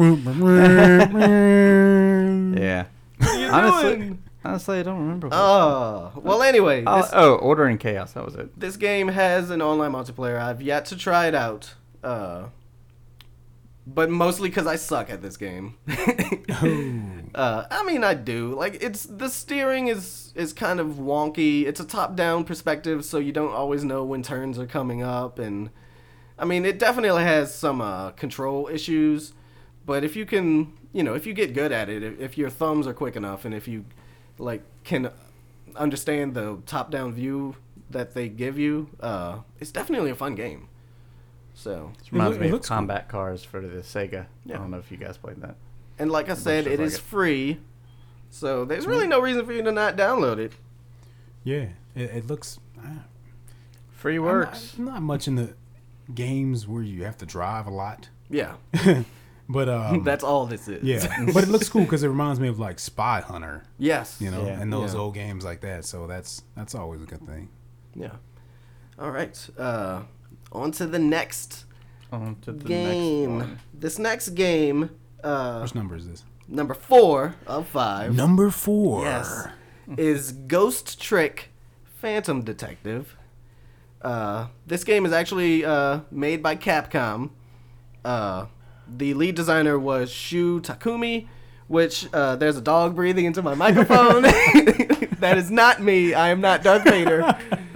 Yeah. what are you Honestly, doing? honestly, I don't remember. what- Oh, well. Anyway, oh, this, oh, Order in Chaos. That was it. this game has an online multiplayer. I've yet to try it out. Uh, but mostly because I suck at this game. uh, I mean, I do. Like, it's the steering is is kind of wonky. It's a top-down perspective, so you don't always know when turns are coming up, and I mean, it definitely has some uh, control issues. But if you can, you know, if you get good at it, if, if your thumbs are quick enough, and if you like can understand the top-down view that they give you, uh, it's definitely a fun game. So, It reminds loo- me it of looks cool. Combat Cars for the Sega. Yeah. I don't know if you guys played that. and like I said, stuff it like is it. free, so there's really no reason for you to not download it. Yeah, it, it looks. Uh, Free I'm works. not, not much in the games where you have to drive a lot, Yeah, but um, that's all this is. yeah. But it looks cool because it reminds me of like Spy Hunter, yes. you know, Yeah. and those Yeah. old games like that. So that's that's always a good thing. Yeah. All right. Uh, on to the next On to the game. next one. This next game, uh, Which number is this? number four of five. Number four. Yes, is Ghost Trick Phantom Detective. Uh, this game is actually uh, made by Capcom. Uh, the lead designer was Shu Takumi, which uh, there's a dog breathing into my microphone. That is not me. I am not Darth Vader.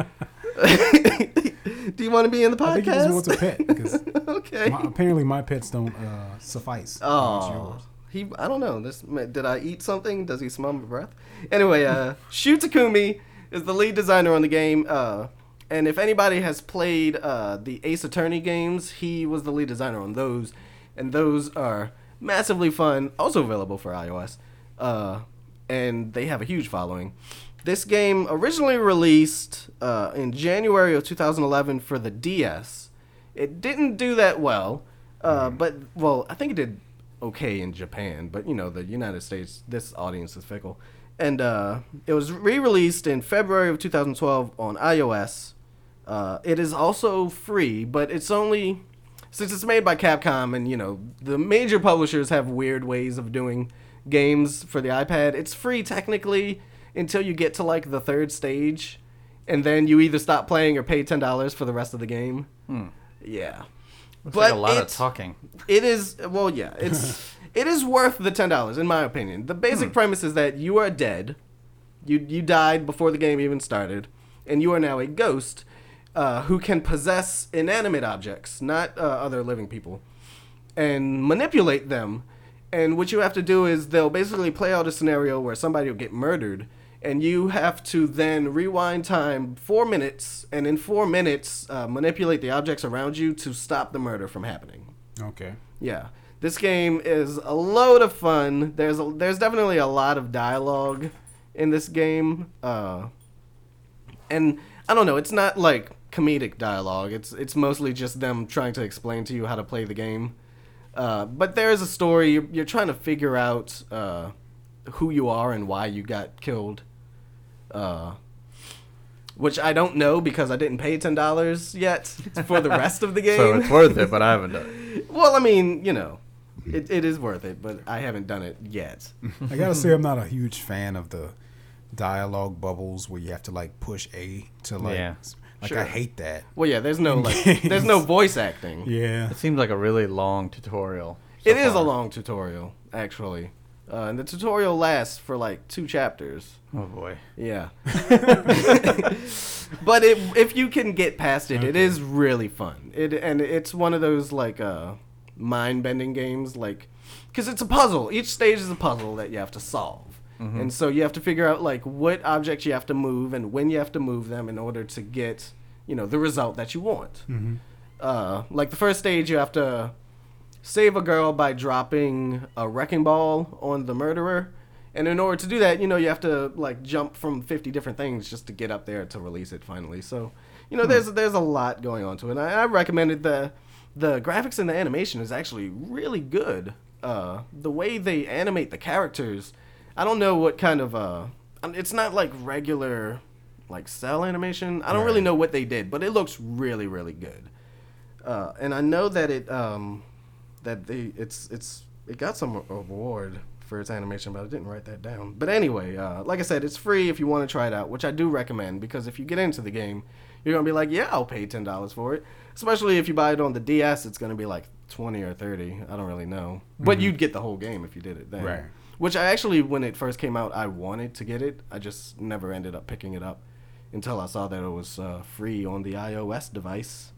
Do you want to be in the podcast? I think he just wants a pet because Okay. my, apparently my pets don't uh, suffice. What's Oh, yours? he. I don't know. This did I eat something? Does he smell my breath? Anyway, uh, Shu Takumi is the lead designer on the game. Uh, and if anybody has played uh, the Ace Attorney games, he was the lead designer on those, and those are massively fun. Also available for iOS, uh, and they have a huge following. This game originally released uh, in January of two thousand eleven for the D S. It didn't do that well, uh, but, well, I think it did okay in Japan, but, you know, the United States, this audience is fickle. And uh, it was re-released in February of two thousand twelve on iOS. Uh, it is also free, but it's only, since it's made by Capcom, and, you know, the major publishers have weird ways of doing games for the iPad, it's free technically until you get to, like, the third stage, and then you either stop playing or pay ten dollars for the rest of the game. Hmm. Yeah. Looks But like a lot of it's- talking. It is, well, yeah, it's it is worth the ten dollars in my opinion. The basic Hmm. premise is that you are dead. You you died before the game even started, and you are now a ghost uh, who can possess inanimate objects, not uh, other living people, and manipulate them. And what you have to do is they'll basically play out a scenario where somebody will get murdered, and you have to then rewind time four minutes, and in four minutes uh, manipulate the objects around you to stop the murder from happening. Okay. Yeah, this game is a load of fun. There's a, there's definitely a lot of dialogue in this game, uh, and I don't know. It's not like comedic dialogue. It's it's mostly just them trying to explain to you how to play the game. Uh, but there is a story. You're, you're trying to figure out uh, who you are and why you got killed. Uh, which I don't know because I didn't pay ten dollars yet for the rest of the game. So it's worth it, but I haven't done it. Well, I mean, you know, it, it is worth it, but I haven't done it yet. I gotta say, I'm not a huge fan of the dialogue bubbles where you have to like push A to like. Yeah. Like Sure. I hate that. Well, yeah, there's no like, games. there's no voice acting. Yeah. It seems like a really long tutorial. so It is a far. long tutorial, actually, uh, and the tutorial lasts for like two chapters. Oh boy. Yeah. But it, if you can get past it, it Okay. is really fun. It and it's one of those like uh, mind-bending games, like because it's a puzzle. Each stage is a puzzle that you have to solve, and so you have to figure out like what objects you have to move and when you have to move them in order to get you know the result that you want. Uh, like the first stage, you have to save a girl by dropping a wrecking ball on the murderer. And in order to do that, you know, you have to like jump from fifty different things just to get up there to release it finally. So, you know, Hmm. there's there's a lot going on to it. And I, I recommended the the graphics and the animation is actually really good. Uh, the way they animate the characters, I don't know what kind of uh, it's not like regular like cell animation. I don't Right. really know what they did, but it looks really really good. Uh, and I know that it um, that they it's it's it got some award for its animation, but I didn't write that down. But anyway, uh, like I said, it's free if you want to try it out, which I do recommend, because if you get into the game, you're gonna be like, yeah, I'll pay ten dollars for it. Especially if you buy it on the D S, it's gonna be like twenty or thirty. I don't really know, but you'd get the whole game if you did it then. Right. Which I actually, when it first came out, I wanted to get it. I just never ended up picking it up until I saw that it was uh, free on the iOS device.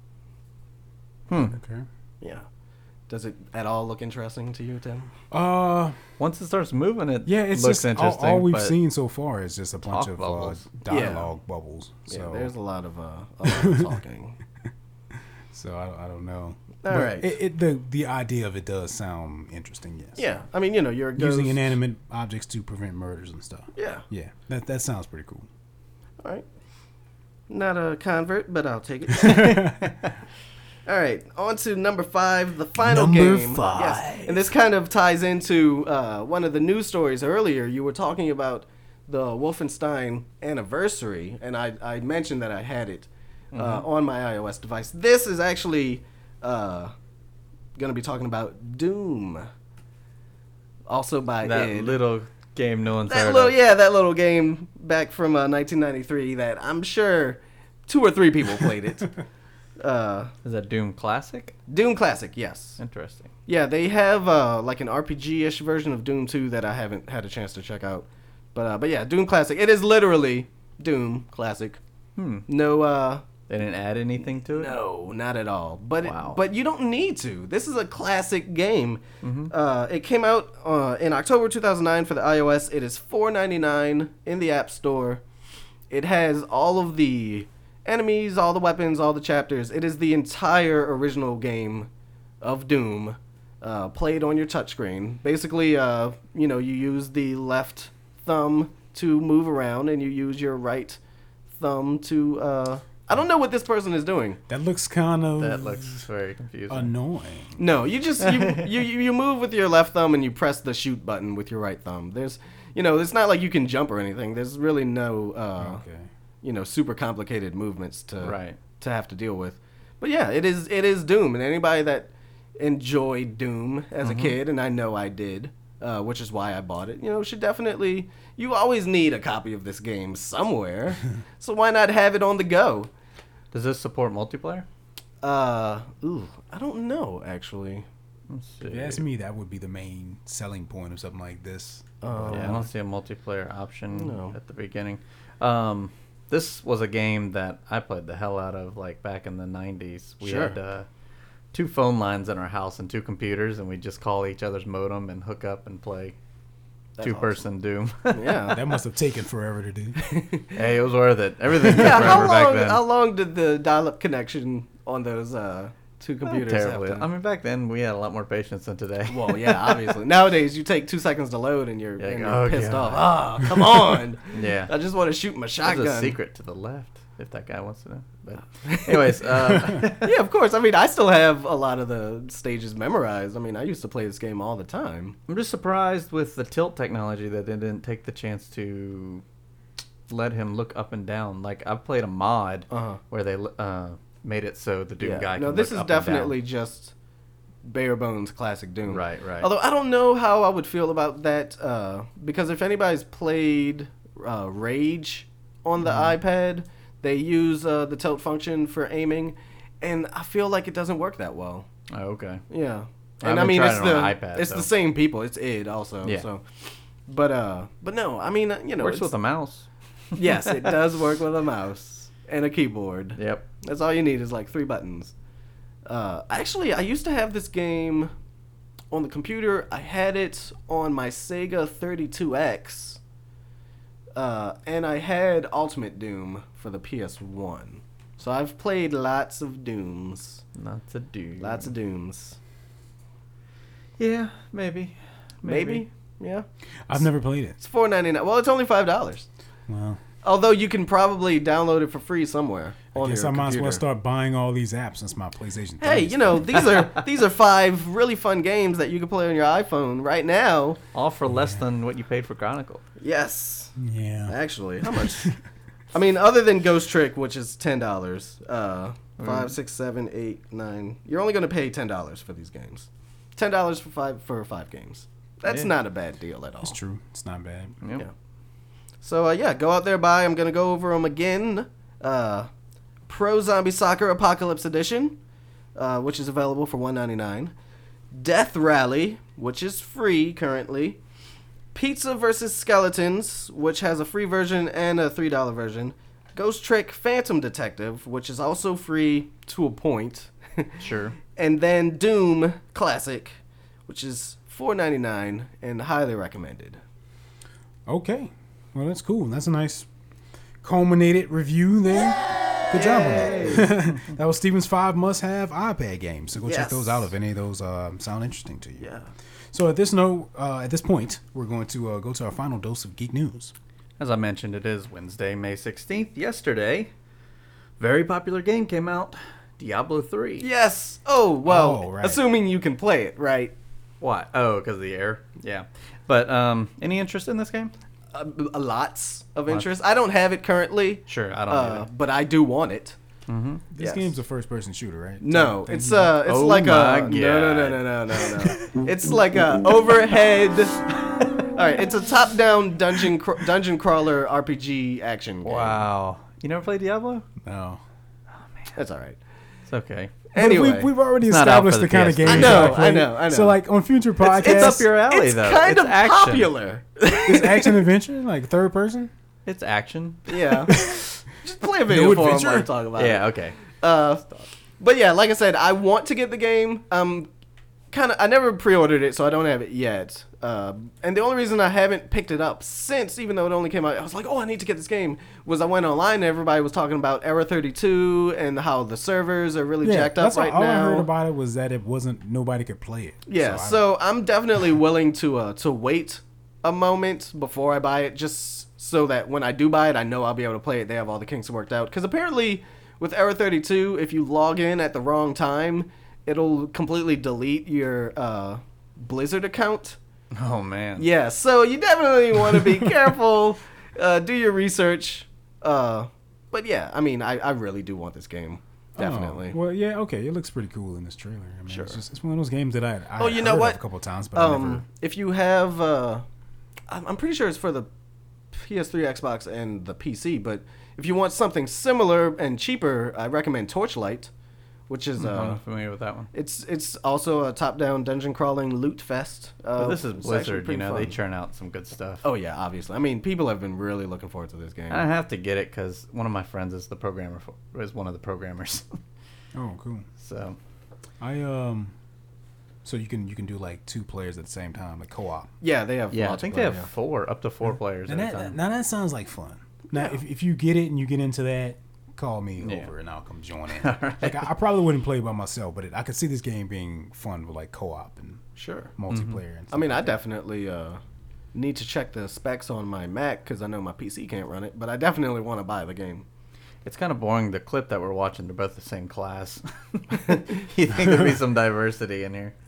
Okay. Yeah. Does it at all look interesting to you, Tim? Uh, Once it starts moving, it yeah, it's looks just all, interesting. all we've but seen so far is just a bunch talk of bubbles. uh, dialogue bubbles. So, Yeah, there's a lot of uh, a lot of talking. so I, I don't know. All But right. It, it, the the idea of it does sound interesting. Yes. Yeah, I mean, you know, you're a ghost. Using inanimate objects to prevent murders and stuff. Yeah. Yeah. That that sounds pretty cool. All right. Not a convert, but I'll take it. All right, on to number five, the final Number game. five. Yes, and this kind of ties into uh, one of the news stories earlier. You were talking about the Wolfenstein anniversary, and I, I mentioned that I had it uh, on my iOS device. This is actually uh, going to be talking about Doom, also by that id. little game no one's That heard little, of. yeah, that little game back from uh, nineteen ninety-three that I'm sure two or three people played it. Uh, Is that Doom Classic? Doom Classic, yes. Interesting. Yeah, they have uh, like an R P G-ish version of Doom two that I haven't had a chance to check out. But uh, but yeah, Doom Classic. It is literally Doom Classic. Hmm. No, uh, They didn't add anything to it? no, not at all. But Wow. it, but you don't need to. This is a classic game. Uh, it came out uh, in October two thousand nine for the iOS. It is four ninety-nine in the App Store. It has all of the enemies, all the weapons, all the chapters. It is the entire original game of Doom, uh, played on your touchscreen. Basically, uh, you know, you use the left thumb to move around, and you use your right thumb to. Uh, I don't know what this person is doing. That looks kind of That looks very confusing. annoying. No, you just you, you you move with your left thumb and you press the shoot button with your right thumb. There's, you know, it's not like you can jump or anything. There's really no. Uh, Okay. you know, super complicated movements to Right. to have to deal with. But yeah, it is it is Doom, and anybody that enjoyed Doom as a kid, and I know I did, uh, which is why I bought it, you know, should definitely. You always need a copy of this game somewhere, so why not have it on the go? Does this support multiplayer? Uh, ooh, I don't know actually. Let's see. If you ask me, that would be the main selling point of something like this. Um, Yeah, I don't see a multiplayer option No. at the beginning. Um, this was a game that I played the hell out of, like back in the nineties. We Sure. had uh, two phone lines in our house and two computers, and we'd just call each other's modem and hook up and play That's two-person Doom. Yeah. That must have taken forever to do. Hey, it was worth it. Everything took Yeah, how forever back long? then. How long did the dial-up connection on those uh, two Not computers have terribly. to? I mean, back then we had a lot more patience than today. Well, yeah, obviously. Nowadays, you take two seconds to load and you're, Yeah, and you you're go, "Oh, pissed God." off. Ah, come on. Yeah. I just want to shoot my There's shotgun. a secret to the left, if that guy wants to know. But, anyways, uh, Yeah, of course. I mean, I still have a lot of the stages memorized. I mean, I used to play this game all the time. I'm just surprised with the tilt technology that they didn't take the chance to let him look up and down. Like, I've played a mod Uh-huh. where they uh, made it so the Doom Yeah. guy can No, this look is up and down. definitely just bare bones classic Doom. Right, right. Although I don't know how I would feel about that, uh, because if anybody's played uh, Rage on the Mm-hmm. iPad, they use uh, the tilt function for aiming, and I feel like it doesn't work that well. Oh, okay. Yeah, I and I haven't mean tried it's it the on iPad, it's though. the same people. It's id also. Yeah. So, but uh, but no, I mean uh, you know, Works it's- with a mouse. yes, it does work with a mouse and a keyboard. Yep. That's all you need is like three buttons. Uh, actually, I used to have this game on the computer. I had it on my Sega thirty-two X. Uh, and I had Ultimate Doom for the P S one. So I've played lots of Dooms. Lots of Doom. Lots of Dooms. Yeah, maybe. Maybe? Yeah. I've never played it. It's four ninety-nine. Well, it's only five dollars. Well, Although you can probably download it for free somewhere on Guess your I might as well computer. start buying all these apps since my PlayStation. Hey, three is you know these are these are five really fun games that you can play on your iPhone right now. All for less than what you paid for Chronicle. Yes, Yeah. actually, how much? I mean, other than Ghost Trick, which is ten dollars, uh, five, six, seven, eight, nine. You're only gonna pay ten dollars for these games. Ten dollars for five for five games. That's Yeah. not a bad deal at all. It's true. It's not bad. Yep. Yeah. So uh, yeah, go out there, buy. I'm gonna go over them again. Uh, Pro Zombie Soccer Apocalypse Edition, uh, which is available for one ninety-nine. Death Rally, which is free currently. Pizza versus Skeletons, which has a free version and a three dollar version. Ghost Trick Phantom Detective, which is also free to a point. Sure. And then Doom Classic, which is four ninety-nine and highly recommended. Okay. Well, that's cool. That's a nice culminated review there. Good job on that. That was Steven's five must-have iPad games. So go check Yes. those out if any of those uh, sound interesting to you. Yeah. So at this note, uh, at this point, we're going to uh, go to our final dose of geek news. As I mentioned, it is Wednesday, May sixteenth. Yesterday, very popular game came out, Diablo three. Yes. Oh, well, Oh, right. assuming you can play it, right? Why? Oh, because of the air. Yeah. But um, any interest in this game? Uh, uh, lots of interest. I don't have it currently. Sure, I don't Uh, either. but I do want it. This Yes. game's a first-person shooter, right? No, Thing? it's uh, it's Oh like my a God. no, no, no, no, no, no, no. It's like a overhead. All right, it's a top-down dungeon cr- dungeon crawler R P G action game. Wow. You never played Diablo? No. That's all right. It's okay. But Anyway, we've, we've already It's not out established for the the kind of P S games three. I know, that play. I know, I know. So, like, on future podcasts, It's up your alley, it's though. kind it's of action. popular. it's action-adventure, like third-person. It's action. Yeah. Just play a video No for 'em adventure? while I talk about it. Yeah, okay. Uh, but yeah, like I said, I want to get the game. Um, kind of, I never pre-ordered it, so I don't have it yet. Uh, and the only reason I haven't picked it up since, even though it only came out, I was like, oh, I need to get this game. Was I went online and everybody was talking about Era thirty-two and how the servers are really Yeah, jacked up that's right all, all now. I heard about it was that it wasn't, nobody could play it. Yeah, I- so I'm definitely willing to uh, to wait a moment before I buy it, just so that when I do buy it, I know I'll be able to play it. They have all the kinks worked out. Because apparently, with Era thirty-two, if you log in at the wrong time, it'll completely delete your uh, Blizzard account. Oh, man. Yeah, so you definitely want to be careful. Uh, do your research. Uh, but yeah, I mean, I, I really do want this game. Definitely. Oh, well, yeah, okay. It looks pretty cool in this trailer. I mean, Sure. it's, just, it's one of those games that I, I Oh, you know heard what? of a couple of times, but I never. Um, if you have, uh, I'm I'm pretty sure it's for the P S three, Xbox, and the P C. But if you want something similar and cheaper, I recommend Torchlight, which is I'm uh, not familiar with that one. it's it's also a top-down dungeon crawling loot fest. Uh, But this is it's actually Blizzard, you pretty know, they fun. churn out some good stuff. Oh yeah, obviously. I mean, people have been really looking forward to this game. I have to get it because one of my friends is the programmer, for, is one of the programmers. Oh, cool. So, I um, so you can you can do like two players at the same time, like co-op. Yeah, they have. yeah, I think they have multiplayer, yeah. four, up to four players And at a that, time. now that sounds like fun. Now, if if you get it and you get into that, call me Yeah. over and I'll come join in. Alright. Like I, I probably wouldn't play by myself, but it, I could see this game being fun with like co-op and Sure. multiplayer. And I stuff mean, I like that. definitely uh, need to check the specs on my Mac because I know my P C can't run it. But I definitely want to buy the game. It's kind of boring. The clip that we're watching, they're both the same class. You think there'd be some diversity in here.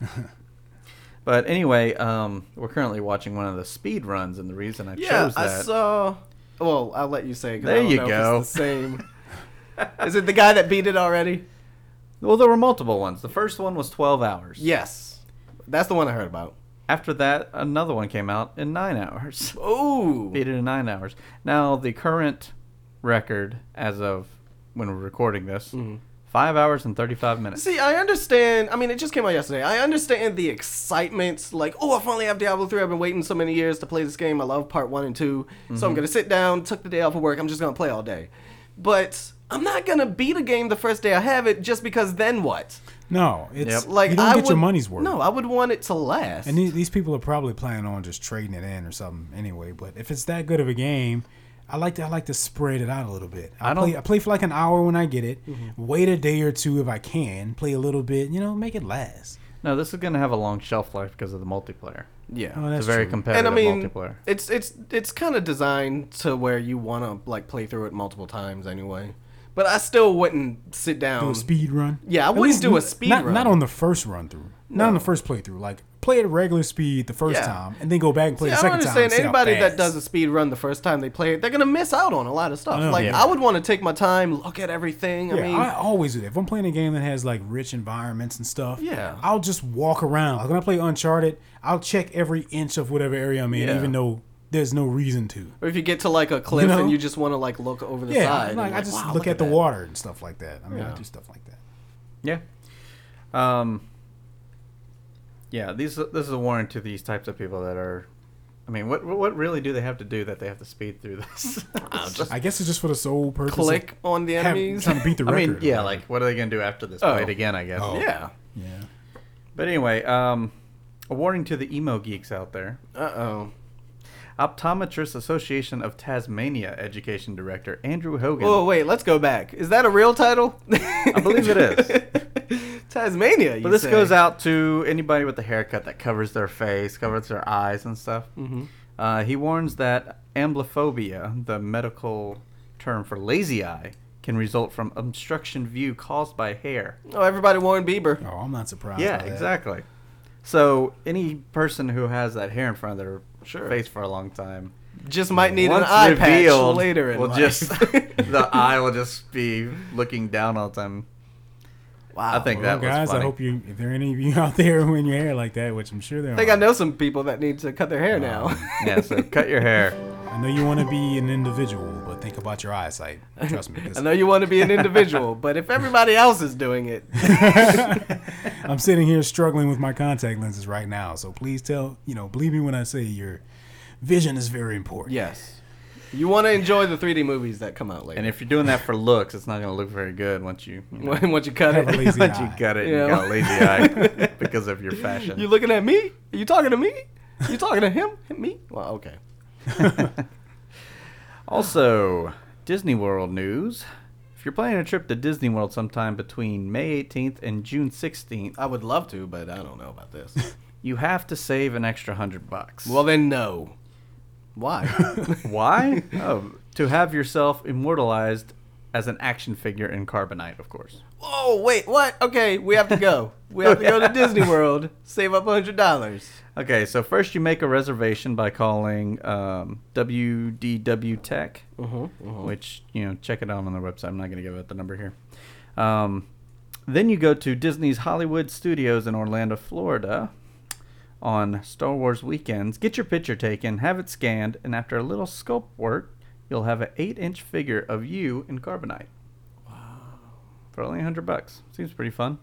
But anyway, um, we're currently watching one of the speed runs, and the reason I Yeah, chose I that. saw. Well, I'll let you say. 'Cause I There don't you know if go. It's the same. Is it the guy that beat it already? Well, there were multiple ones. The first one was twelve hours. Yes, that's the one I heard about. After that, another one came out in nine hours. Ooh. Beat it in nine hours. Now, the current record, as of when we're recording this, five hours and thirty-five minutes. See, I understand. I mean, it just came out yesterday. I understand the excitement. Like, oh, I finally have Diablo three. I've been waiting so many years to play this game. I love part one and two. So I'm going to sit down, took the day off of work. I'm just going to play all day. But I'm not going to beat a game the first day I have it just because then what? No, it's Yep. Like, you don't I get your would- money's worth. No, I would want it to last. And these, these people are probably planning on just trading it in or something anyway. But if it's that good of a game, I like to I like to spread it out a little bit. I, I don't- play I play for like an hour when I get it. Wait a day or two if I can. Play a little bit. You know, make it last. No, this is going to have a long shelf life because of the multiplayer. yeah. Oh, It's that's a very true. competitive And I mean, multiplayer. it's it's it's kind of designed to where you want to like play through it multiple times anyway. But I still wouldn't sit down. Do a speed run. Yeah, I At wouldn't least do a not- speed not, run. Not on the first run through. Not on the first playthrough. Like play at regular speed the first Yeah. time, and then go back and play See, the I don't second time. understand and see how anybody that fast. does a speed run the first time they play it. They're gonna miss out on a lot of stuff. I know. like Yeah. I would want to take my time, look at everything. I Yeah, mean, I always do that. If I'm playing a game that has like rich environments and stuff, Yeah. I'll just walk around. Like when I play Uncharted, I'll check every inch of whatever area I'm in, Yeah. even though there's no reason to. or if you get to like a cliff You know? and you just want to like look over the Yeah, side. like, and I like, just wow, look, at the that. water and stuff like that. I mean, I Yeah. do stuff like that. Yeah. Um. Yeah, these this is a warning to these types of people that are. I mean, what what really do they have to do that they have to speed through this? I guess it's just for the sole purpose Click of on the have- enemies. trying to beat the I record. mean, or yeah, whatever. like what are they gonna do after this? Oh. Play it again, I guess. Oh. Yeah. yeah. But anyway, um, a warning to the emo geeks out there. Uh oh. Optometrists Association of Tasmania Education Director Andrew Hogan. Oh wait, let's go back. Is that a real title? I believe it is. Tasmania. You But this say. goes out to anybody with a haircut that covers their face, covers their eyes and stuff. Mm-hmm. Uh, he warns that amblyphobia, the medical term for lazy eye, can result from obstruction view caused by hair. Oh, everybody Warren Bieber. Oh, I'm not surprised. Yeah, by that. exactly. So any person who has that hair in front of their Sure. face for a long time, Just might need once an eye revealed, patch later in will life. just the eye will just be looking down all the time. wow. I think Well, that was guys, funny. I hope you, if there are any of you out there who in your hair like that, which I'm sure there I think are. I know some people that need to cut their hair now. Yeah, so cut your hair. I know you want to be an individual, but think about your eyesight. Trust me. 'cause I know you want to be an individual, but if everybody else is doing it, I'm sitting here struggling with my contact lenses right now. So please tell, you know, believe me when I say your vision is very important. yes. You want to enjoy the three D movies that come out later. And if you're doing that for looks, it's not going to look very good once you, you know, Once you cut Have a it. lazy once you eye. cut it, Yeah. you got a lazy eye because of your fashion. You looking at me? Are you talking to me? You talking to him? Me? Well, okay. Also, Disney World news. If you're planning a trip to Disney World sometime between May eighteenth and June sixteenth, I would love to, but I don't know about this. you have to save an extra hundred bucks. Well, then no. Why? Why? Oh, to have yourself immortalized as an action figure in carbonite, of course. Oh, wait, what? Okay, we have to go. We have to go to Disney World, save up one hundred dollars. Okay, so first you make a reservation by calling um, W D W Tech, Mm-hmm, which, you know, check it out on their website. I'm not going to give out the number here. Um, then you go to Disney's Hollywood Studios in Orlando, Florida on Star Wars weekends. Get your picture taken, have it scanned, and after a little sculpt work, you'll have an eight-inch figure of you in carbonite. Wow. For only one hundred bucks. Seems pretty fun.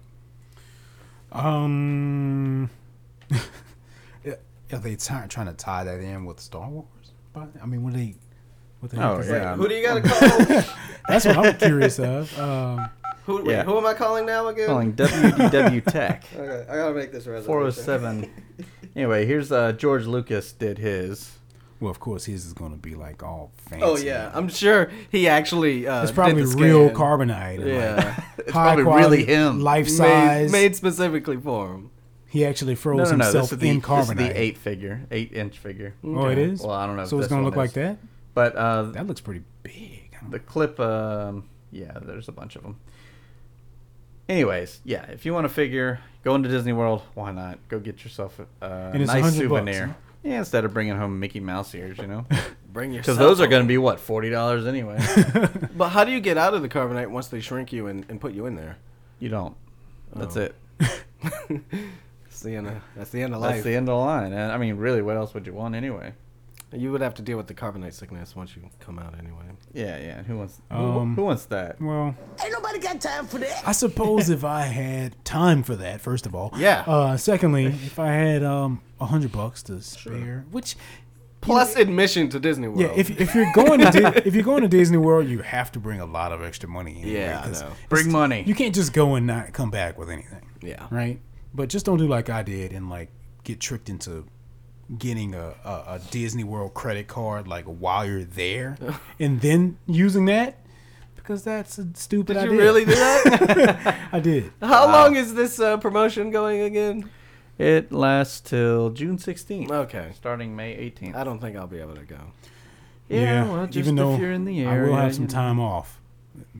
Um, are they t- trying to tie that in with Star Wars? But I mean, what do they? What the Oh, heck is yeah. that? Who do you got to call? That's what I'm curious of. Um, who, wait, Yeah. who am I calling now again? Calling W D W Tech. Okay, I gotta make this reservation. four oh seven. Anyway, here's uh, George Lucas did his. well, of course, his is going to be like all fancy. Oh yeah, I'm sure he actually. Uh, It's probably did the real scan. carbonite. And Yeah, like It's high probably quality, really him. life made, size. made specifically for him. He actually No, froze no, no. himself This is the, in this carbonite. is the eight figure, eight inch figure. Oh, it is. Well, I don't know. if So it's this going to one look like is. that. But uh, That looks pretty big. I don't the clip, um, yeah, there's a bunch of them. Anyways, yeah, if you want to figure, go into Disney World, why not? Go get yourself a, a And it's nice one hundred bucks, souvenir. huh? Yeah, instead of bringing home Mickey Mouse ears, you know, Bring your. because those are going to be what forty dollars anyway. But how do you get out of the carbonite once they shrink you and, and put you in there? You don't. That's Oh. it. That's the end of, that's the end of That's life. the end of the line. And I mean, really, what else would you want anyway? You would have to deal with the carbonite sickness once you come out anyway. Yeah, yeah. Who wants? Um, who, who wants that? Well, Ain't nobody got time for that. I suppose if I had time for that, first of all. Yeah. Uh, secondly, if I had um a hundred bucks to spare, which Plus admission to Disney World. yeah, if if you're going to Di- if you're going to Disney World, you have to bring a lot of extra money. Anyway, Yeah, I 'cause know. it's- Bring money. You can't just go and not come back with anything. Yeah. Right. But just don't do like I did and like get tricked into getting a, a, a Disney World credit card like while you're there and then using that because that's a stupid Did you idea. really do that? I did. How long is this uh, promotion going again? It lasts till June sixteenth. Okay. Starting May eighteenth. I don't think I'll be able to go. Yeah, well, just even though if you're in the I area, will have some you know. time off.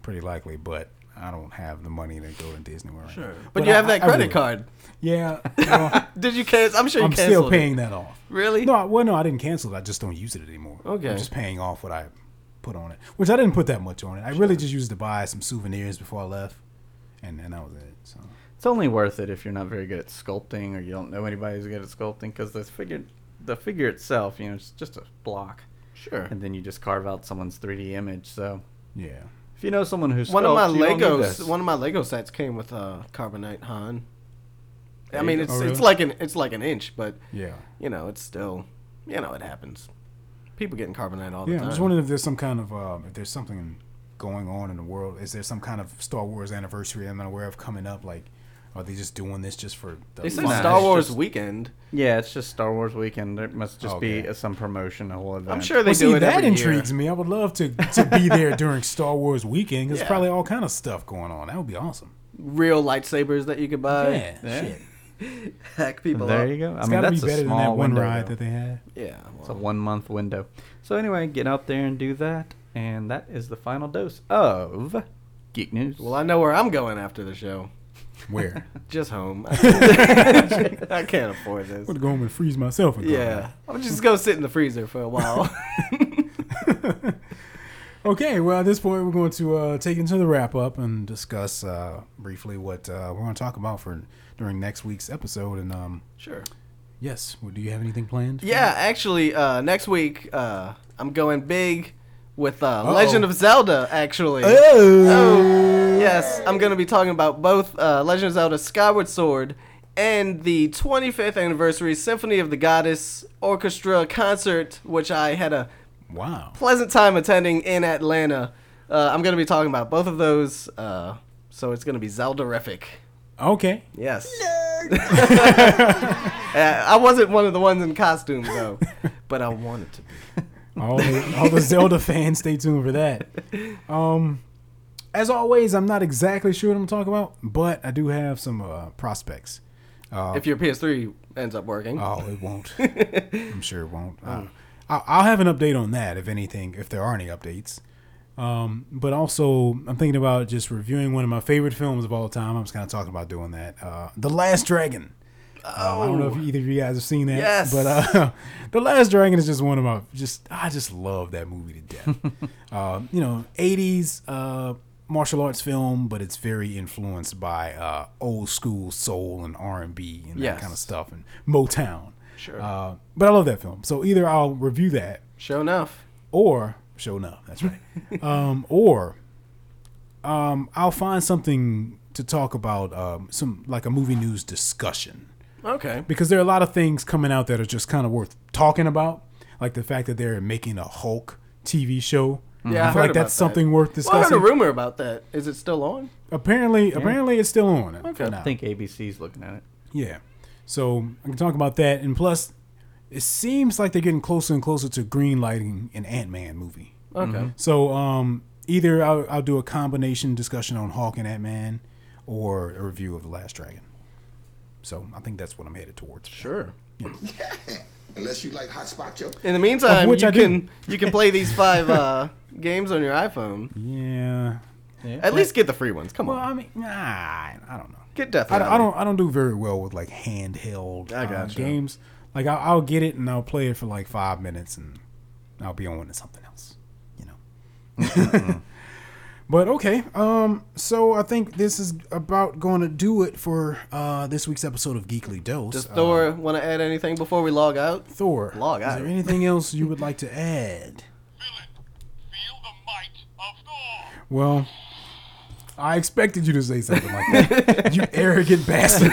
pretty likely, but I don't have the money to go to Disney World. Sure. Right now. But, you I- have that I credit would. card. Yeah. Well, Did you cancel? I'm sure you I'm canceled still paying it. that off. Really? No, well, no, I didn't cancel it. I just don't use it anymore. Okay. I'm just paying off what I put on it, which I didn't put that much on it. I really just used it to buy some souvenirs before I left, and and that was it. So It's only worth it if you're not very good at sculpting or you don't know anybody who's good at sculpting, because the figure, the figure itself, you know, it's just a block, Sure. and then you just carve out someone's three D image. So yeah. if you know someone who's One of my you don't need Legos, this. one of my Lego sets came with uh, Carbonite Han. I There mean, you it's go. Oh, it's really? like an it's like an inch, but Yeah. you know, it's still, you know, it happens. People getting Carbonite all the Yeah. time. I'm just wondering if there's some kind of um, if there's something going on in the world. Is there some kind of Star Wars anniversary I'm not aware of coming up? Like, are they just doing this just for the They said Nah, Star it's Wars just- weekend. Yeah, it's just Star Wars weekend. There must just Okay. be uh, some promotion, a whole event. I'm sure they Well, do see, it that every intrigues year. me. I would love to to be there during Star Wars weekend. There's Yeah. probably all kind of stuff going on. That would be awesome. Real lightsabers that you could buy. yeah, yeah. shit. Hack people There up. you go. I It's mean, got to be that's a better than small that one window, ride though. that they had. Yeah. It's a Well, one month window. So anyway, get out there and do that, and that is the final dose of Geek News. well, I know where I'm going after the show. Where? Just home. I can't afford I'm this. going to go home and freeze myself. And go Yeah. I'll just go sit in the freezer for a while. Okay, well, at this point, we're going to uh, take into the wrap up and discuss uh, briefly what uh, we're going to talk about for during next week's episode. And um, Sure. yes, well, do you have anything planned? Yeah, actually, uh, next week uh, I'm going big with uh, Uh-oh. Legend of Zelda. Actually, Oh. Oh, yes, I'm going to be talking about both uh, Legend of Zelda: Skyward Sword and the twenty-fifth anniversary Symphony of the Goddess Orchestra concert, which I had a Wow. pleasant time attending in Atlanta. Uh, I'm going to be talking about both of those, uh, so it's going to be Zelda-rific. Okay. Yes. Uh, I wasn't one of the ones in costumes though, but I wanted to be. All the, all the Zelda fans, stay tuned for that. Um, as always, I'm not exactly sure what I'm talking about, but I do have some uh, prospects. Uh, If your P S three ends up working. Oh, it won't. I'm sure it won't. Uh, I'll, I'll have an update on that, if anything, if there are any updates. Um, but also, I'm thinking about just reviewing one of my favorite films of all time. I'm just kind of talking about doing that. Uh, The Last Dragon. Uh, I don't know if either of you guys have seen that. Yes. But uh, The Last Dragon is just one of my, just, I just love that movie to death. uh, you know, eighties uh, martial arts film, but it's very influenced by uh, old school soul and R and B and Yes. that kind of stuff and Motown. Sure. Uh, but I love that film. So either I'll review that Sure enough. or show enough. That's right. um, or um, I'll find something to talk about, um, some like a movie news discussion, Okay. because there are a lot of things coming out that are just kind of worth talking about, like the fact that they're making a Hulk T V show. Yeah, I I feel heard like about that's that. something worth Well, I discussing. heard a rumor about that. Is it still on? apparently, apparently it's still on. Okay. for I now. think A B C's looking at it. Yeah. So I can talk about that. And plus, it seems like they're getting closer and closer to green lighting an Ant-Man movie. Okay. So um, either I'll, I'll do a combination discussion on Hawk and Ant-Man or a review of The Last Dragon. So I think that's what I'm headed towards. Sure. Unless you like hot spot joke. In the meantime, Of which you I do. can you can play these five uh, games on your iPhone. Yeah. At least get the free ones. Come Well, on. I mean, nah, I don't know. Get Death I, don't- Rally. I don't. I don't do very well with like handheld I uh, gotcha. games. Like I'll, I'll get it and I'll play it for like five minutes and I'll be on to something else. You know. But okay. Um. So I think this is about going to do it for uh this week's episode of Geekly Dose. Does Uh, Thor want to add anything before we log out? Thor. Log is out. there anything else you would like to add? Feel it. Feel the might of Thor. Well, I expected you to say something like that. You arrogant bastard.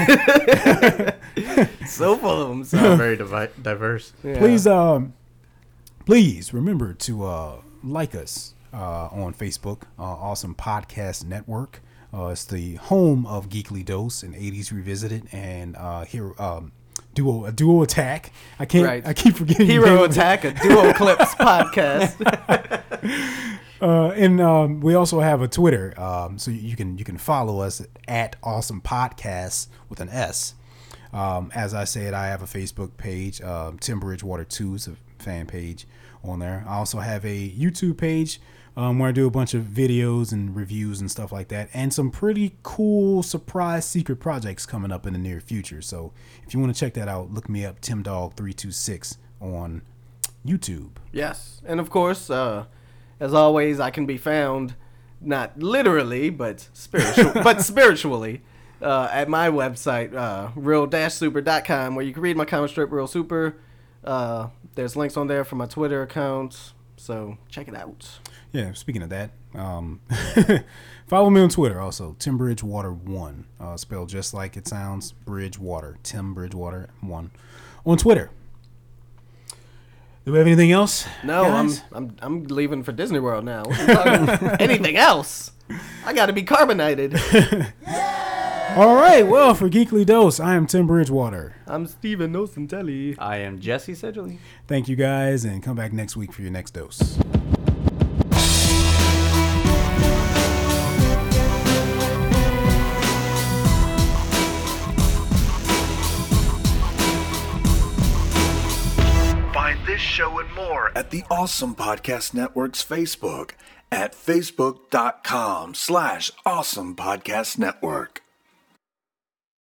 So full of them. Not very divi- diverse. Please, um, please remember to uh, like us uh, on Facebook, uh, Awesome Podcast Network. Uh, it's the home of Geekly Dose and eighties Revisited and uh, here um, duo a duo attack. I can't. Right. I keep forgetting. the Hero name of it. Attack, a Duo Clips podcast. Uh, and um, we also have a Twitter, um, so you can you can follow us at Awesome Podcasts with an S. Um, as I said, I have a Facebook page, um, Tim Bridgewater two is a fan page on there. I also have a YouTube page um, where I do a bunch of videos and reviews and stuff like that, and some pretty cool surprise secret projects coming up in the near future. So if you want to check that out, look me up, Tim Dog three two six on YouTube. Yes, and of course, uh, as always, I can be found not literally, but spiritual, but spiritually, uh, at my website, uh, real dash super dot com, where you can read my comic strip, Real Super. Uh, there's links on there for my Twitter account, so check it out. Yeah, speaking of that, um, follow me on Twitter also, Tim Bridgewater one, uh, spelled just like it sounds, Bridgewater, Tim Bridgewater one, on Twitter. Do we have anything else? No, guys? I'm I'm I'm leaving for Disney World now. What are you talking about? Anything else? I got to be carbonated. All right, well, for Geekly Dose, I am Tim Bridgewater. I'm Steven Nocentelli. I am Jesse Sedgley. Thank you guys, and come back next week for your next dose. Find this show and more at the Awesome Podcast Network's Facebook at facebook.com slash awesome podcast network.